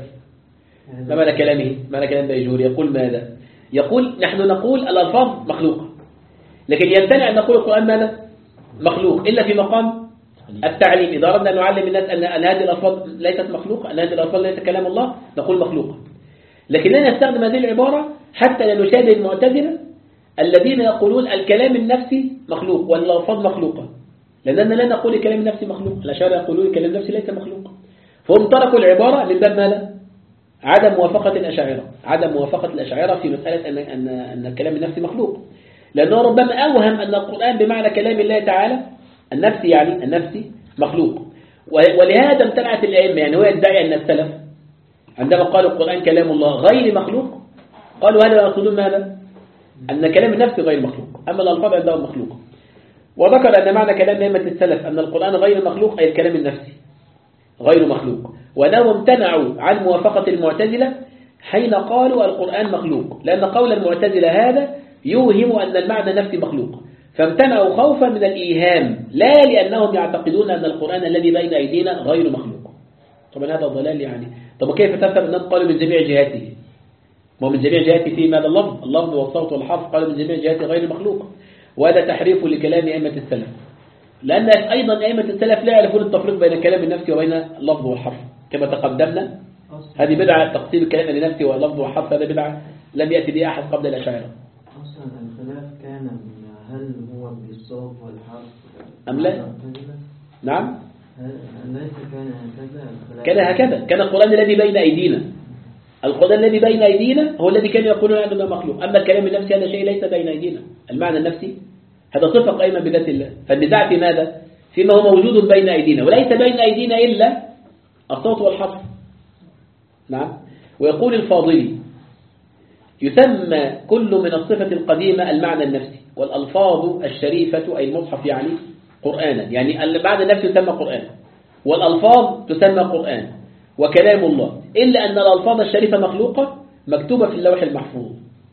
ما معنى كلامه؟ معنى كلام بيجوري يقول ماذا؟ يقول نحن نقول الألفاظ مخلوقة، لكن يمتنع أن نقول القرآن ماذا؟ مخلوق إلا في مقام التعليم. إذا أردنا أن نعلم الناس أن أن هذه الألفاظ ليست مخلوقة، أن هذه الألفاظ ليست كلام الله، نقول مخلوقة. لكن لا نستخدم هذه العبارة حتى لا نشابه المعتزلة الذين يقولون الكلام النفسي مخلوق والألفاظ مخلوقة، لأننا لا نقول الكلام النفسي مخلوق، الأشاعرة يقولون الكلام النفسي ليس مخلوق. فهم تركوا العبارة من باب ماذا؟ عدم موافقة الأشاعرة، عدم موافقة الأشاعرة في مسألة أن أن أن الكلام النفسي مخلوق، لأنه ربما أوهم أن القرآن بمعنى كلام الله تعالى النفسي، يعني النفسي مخلوق. ولهذا امتنعت الأئمة، يعني هو يدعي أن السلف عندما قالوا القرآن كلام الله غير مخلوق قالوا هذا يقصدون ماذا؟ أن كلام النفس غير مخلوق، أما الألفاظ عندهم مخلوق. وذكر أن معنى كلام أئمة السلف أن القرآن غير مخلوق أي الكلام النفسي غير مخلوق، وأنهم امتنعوا عن موافقة المعتزلة حين قالوا القرآن مخلوق، لأن قول المعتزلة هذا يوهم أن المعنى النفسي مخلوق، فامتنعوا خوفا من الإيهام لا لأنهم يعتقدون أن القرآن الذي بين أيدينا غير مخلوق. طبعا هذا ضلال يعني. طب كيف تفهم أنهم قالوا من جميع جهاته؟ ما من جميع جهاته في ماذا؟ اللفظ اللفظ والصوت والحرف، قالوا من جميع جهاته غير مخلوق، وهذا تحريف لكلام أئمة السلف، لأن أيضا أئمة السلف لا يعرفون التفريق بين الكلام النفسي وبين اللفظ والحرف كما تقدمنا. هذه بدعة تقسيم الكلام النفسي واللفظ والحرف، هذا بدعة لم يأتي بها أحد قبل الأشاعرة. أصلا الخلاف كان هل هو بالصوت والحرف أم لا؟ نعم ليس كان هكذا، كان هكذا، كان القرآن الذي بين أيدينا، القرآن الذي بين أيدينا هو الذي كان يقولون هذا مخلوق، أما الكلام النفسي هذا شيء ليس بين أيدينا، المعنى النفسي هذا صفة قائمة بذات الله. فالنزاع في ماذا؟ فيما هو موجود بين أيدينا، وليس بين أيدينا إلا الصوت والحرف. نعم. ويقول الفاضلي يسمى كل من الصفة القديمة المعنى النفسي، والألفاظ الشريفة أي المصحف يعني قرآنا، يعني المعنى النفسي يسمى قرآن، والألفاظ تسمى قرآن وكلام الله، إلا أن الألفاظ الشريفة مخلوقة مكتوبة في اللوح المحفوظ.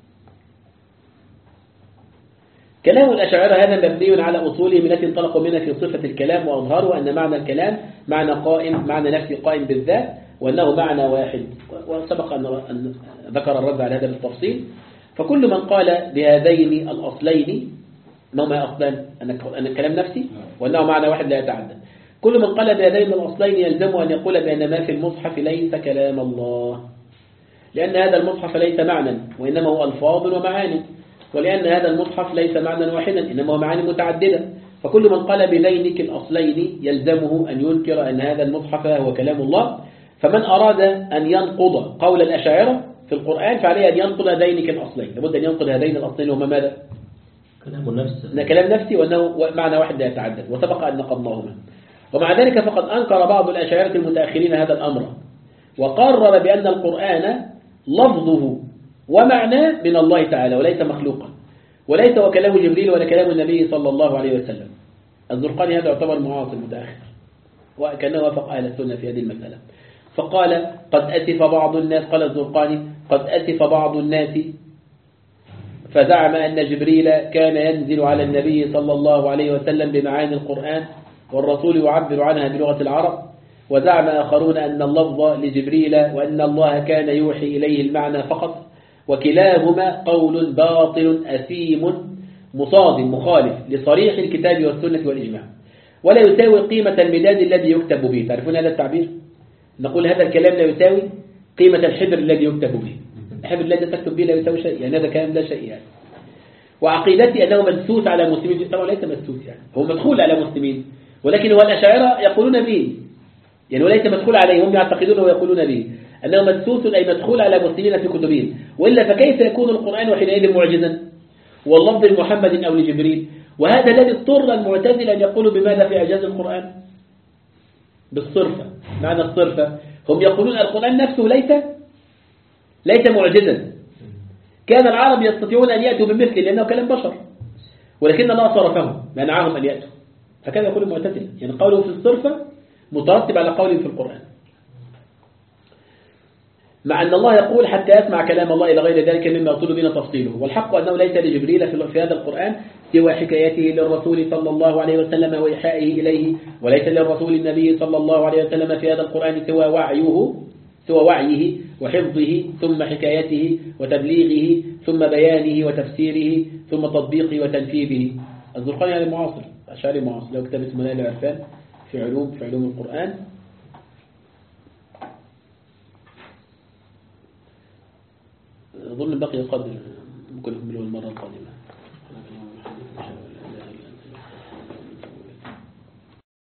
كلام الأشاعرة هذا مبني على أصولهم التي انطلقوا منها في صفة الكلام، وأظهروا أن معنى الكلام معنى قائم، معنى نفسي قائم بالذات، وأنه معنى واحد، وسبق أن ذكر الرد على هذا بالتفصيل. فكل من قال بهذين الأصلين، ما أصلان أن الكلام نفسي وأنه معنى واحد لا يتعدد، كل من قال بهذين الأصلين يلزمه أن يقول بأن ما في المصحف ليس كلام الله، لأن هذا المصحف ليس معنى وإنما هو ألفاظ ومعاني، ولأن هذا المصحف ليس معنى واحدا إنما هو معاني متعددة. فكل من قال بذينك الأصلين يلزمه أن ينكر أن هذا المصحف هو كلام الله. فمن أراد أن ينقض قول الأشاعرة في القرآن فعليه أن ينقض ذينك الأصلين، لابد أن ينقض هذين الأصلين وهما ماذا؟ كلام النفس، أن كلام نفسي وأنه معنى واحد لا يتعدد، وسبق أن نقضناهما. ومع ذلك فقد أنكر بعض الأشاعرة المتأخرين هذا الأمر، وقرر بأن القرآن لفظه ومعناه من الله تعالى وليس مخلوقا، وليس وكلام جبريل ولا كلام النبي صلى الله عليه وسلم. الزرقاني هذا يعتبر معاصر متأخر، وكأنه وافق أهل السنة في هذه المسألة. فقال قد أسف بعض الناس، قال الزرقاني قد أسف بعض الناس فزعم أن جبريل كان ينزل على النبي صلى الله عليه وسلم بمعاني القرآن والرسول يعبر عنها بلغة العرب، وزعم آخرون أن اللفظ لجبريل وأن الله كان يوحي إليه المعنى فقط، وكلاهما قول باطل أثيم مصادم مخالف لصريح الكتاب والسنة والإجماع، ولا يساوي قيمة المداد الذي يكتب به. تعرفون هذا التعبير؟ نقول هذا الكلام لا يساوي قيمة الحبر الذي يكتب به، الحبر الذي تكتب به لا يساوي شيء، يعني هذا كلام لا شيء يعني. وعقيدتي أنه مدسوس على مسلمين، طبعا ليس مدسوس يعني، هو مدخول على مسلمين، ولكن هو الأشاعرة يقولون به، يعني وليس مدخول عليه، هم يعتقدون ويقولون به أنه مدسوس أي مدخول على مسلمين في كتبهم، وإلا فكيف يكون القرآن حينئذ معجزا واللفظ لمحمد أو لجبريل؟ وهذا الذي اضطر المعتزلة أن يقولوا بماذا في إعجاز القرآن؟ بالصرفة. معنى الصرفة هم يقولون القرآن نفسه ليس ليس معجزا، كان العرب يستطيعون أن يأتوا بمثله لأنه كلام بشر، ولكن الله صرفهم منعهم أن يأتوا، هكذا يقول المعتزلة، يعني قوله في الصرفة مترتب على قوله في القرآن، مع أن الله يقول حتى يسمع كلام الله إلى غير ذلك مما يطول بنا تفصيله. والحق أنه ليس لجبريل في هذا القرآن سوى حكايته للرسول صلى الله عليه وسلم وإيحائه إليه، وليس للرسول النبي صلى الله عليه وسلم في هذا القرآن سوى وعيه سوى وعيه وحفظه ثم حكايته وتبليغه ثم بيانه وتفسيره ثم تطبيقه وتنفيذه. الزرقاني يعني معاصر، أشعري معاصر، لو كتاب اسمه نائل العرفان في علوم في علوم القرآن. أظن بقي قدر ممكن نكمله المرة القادمة.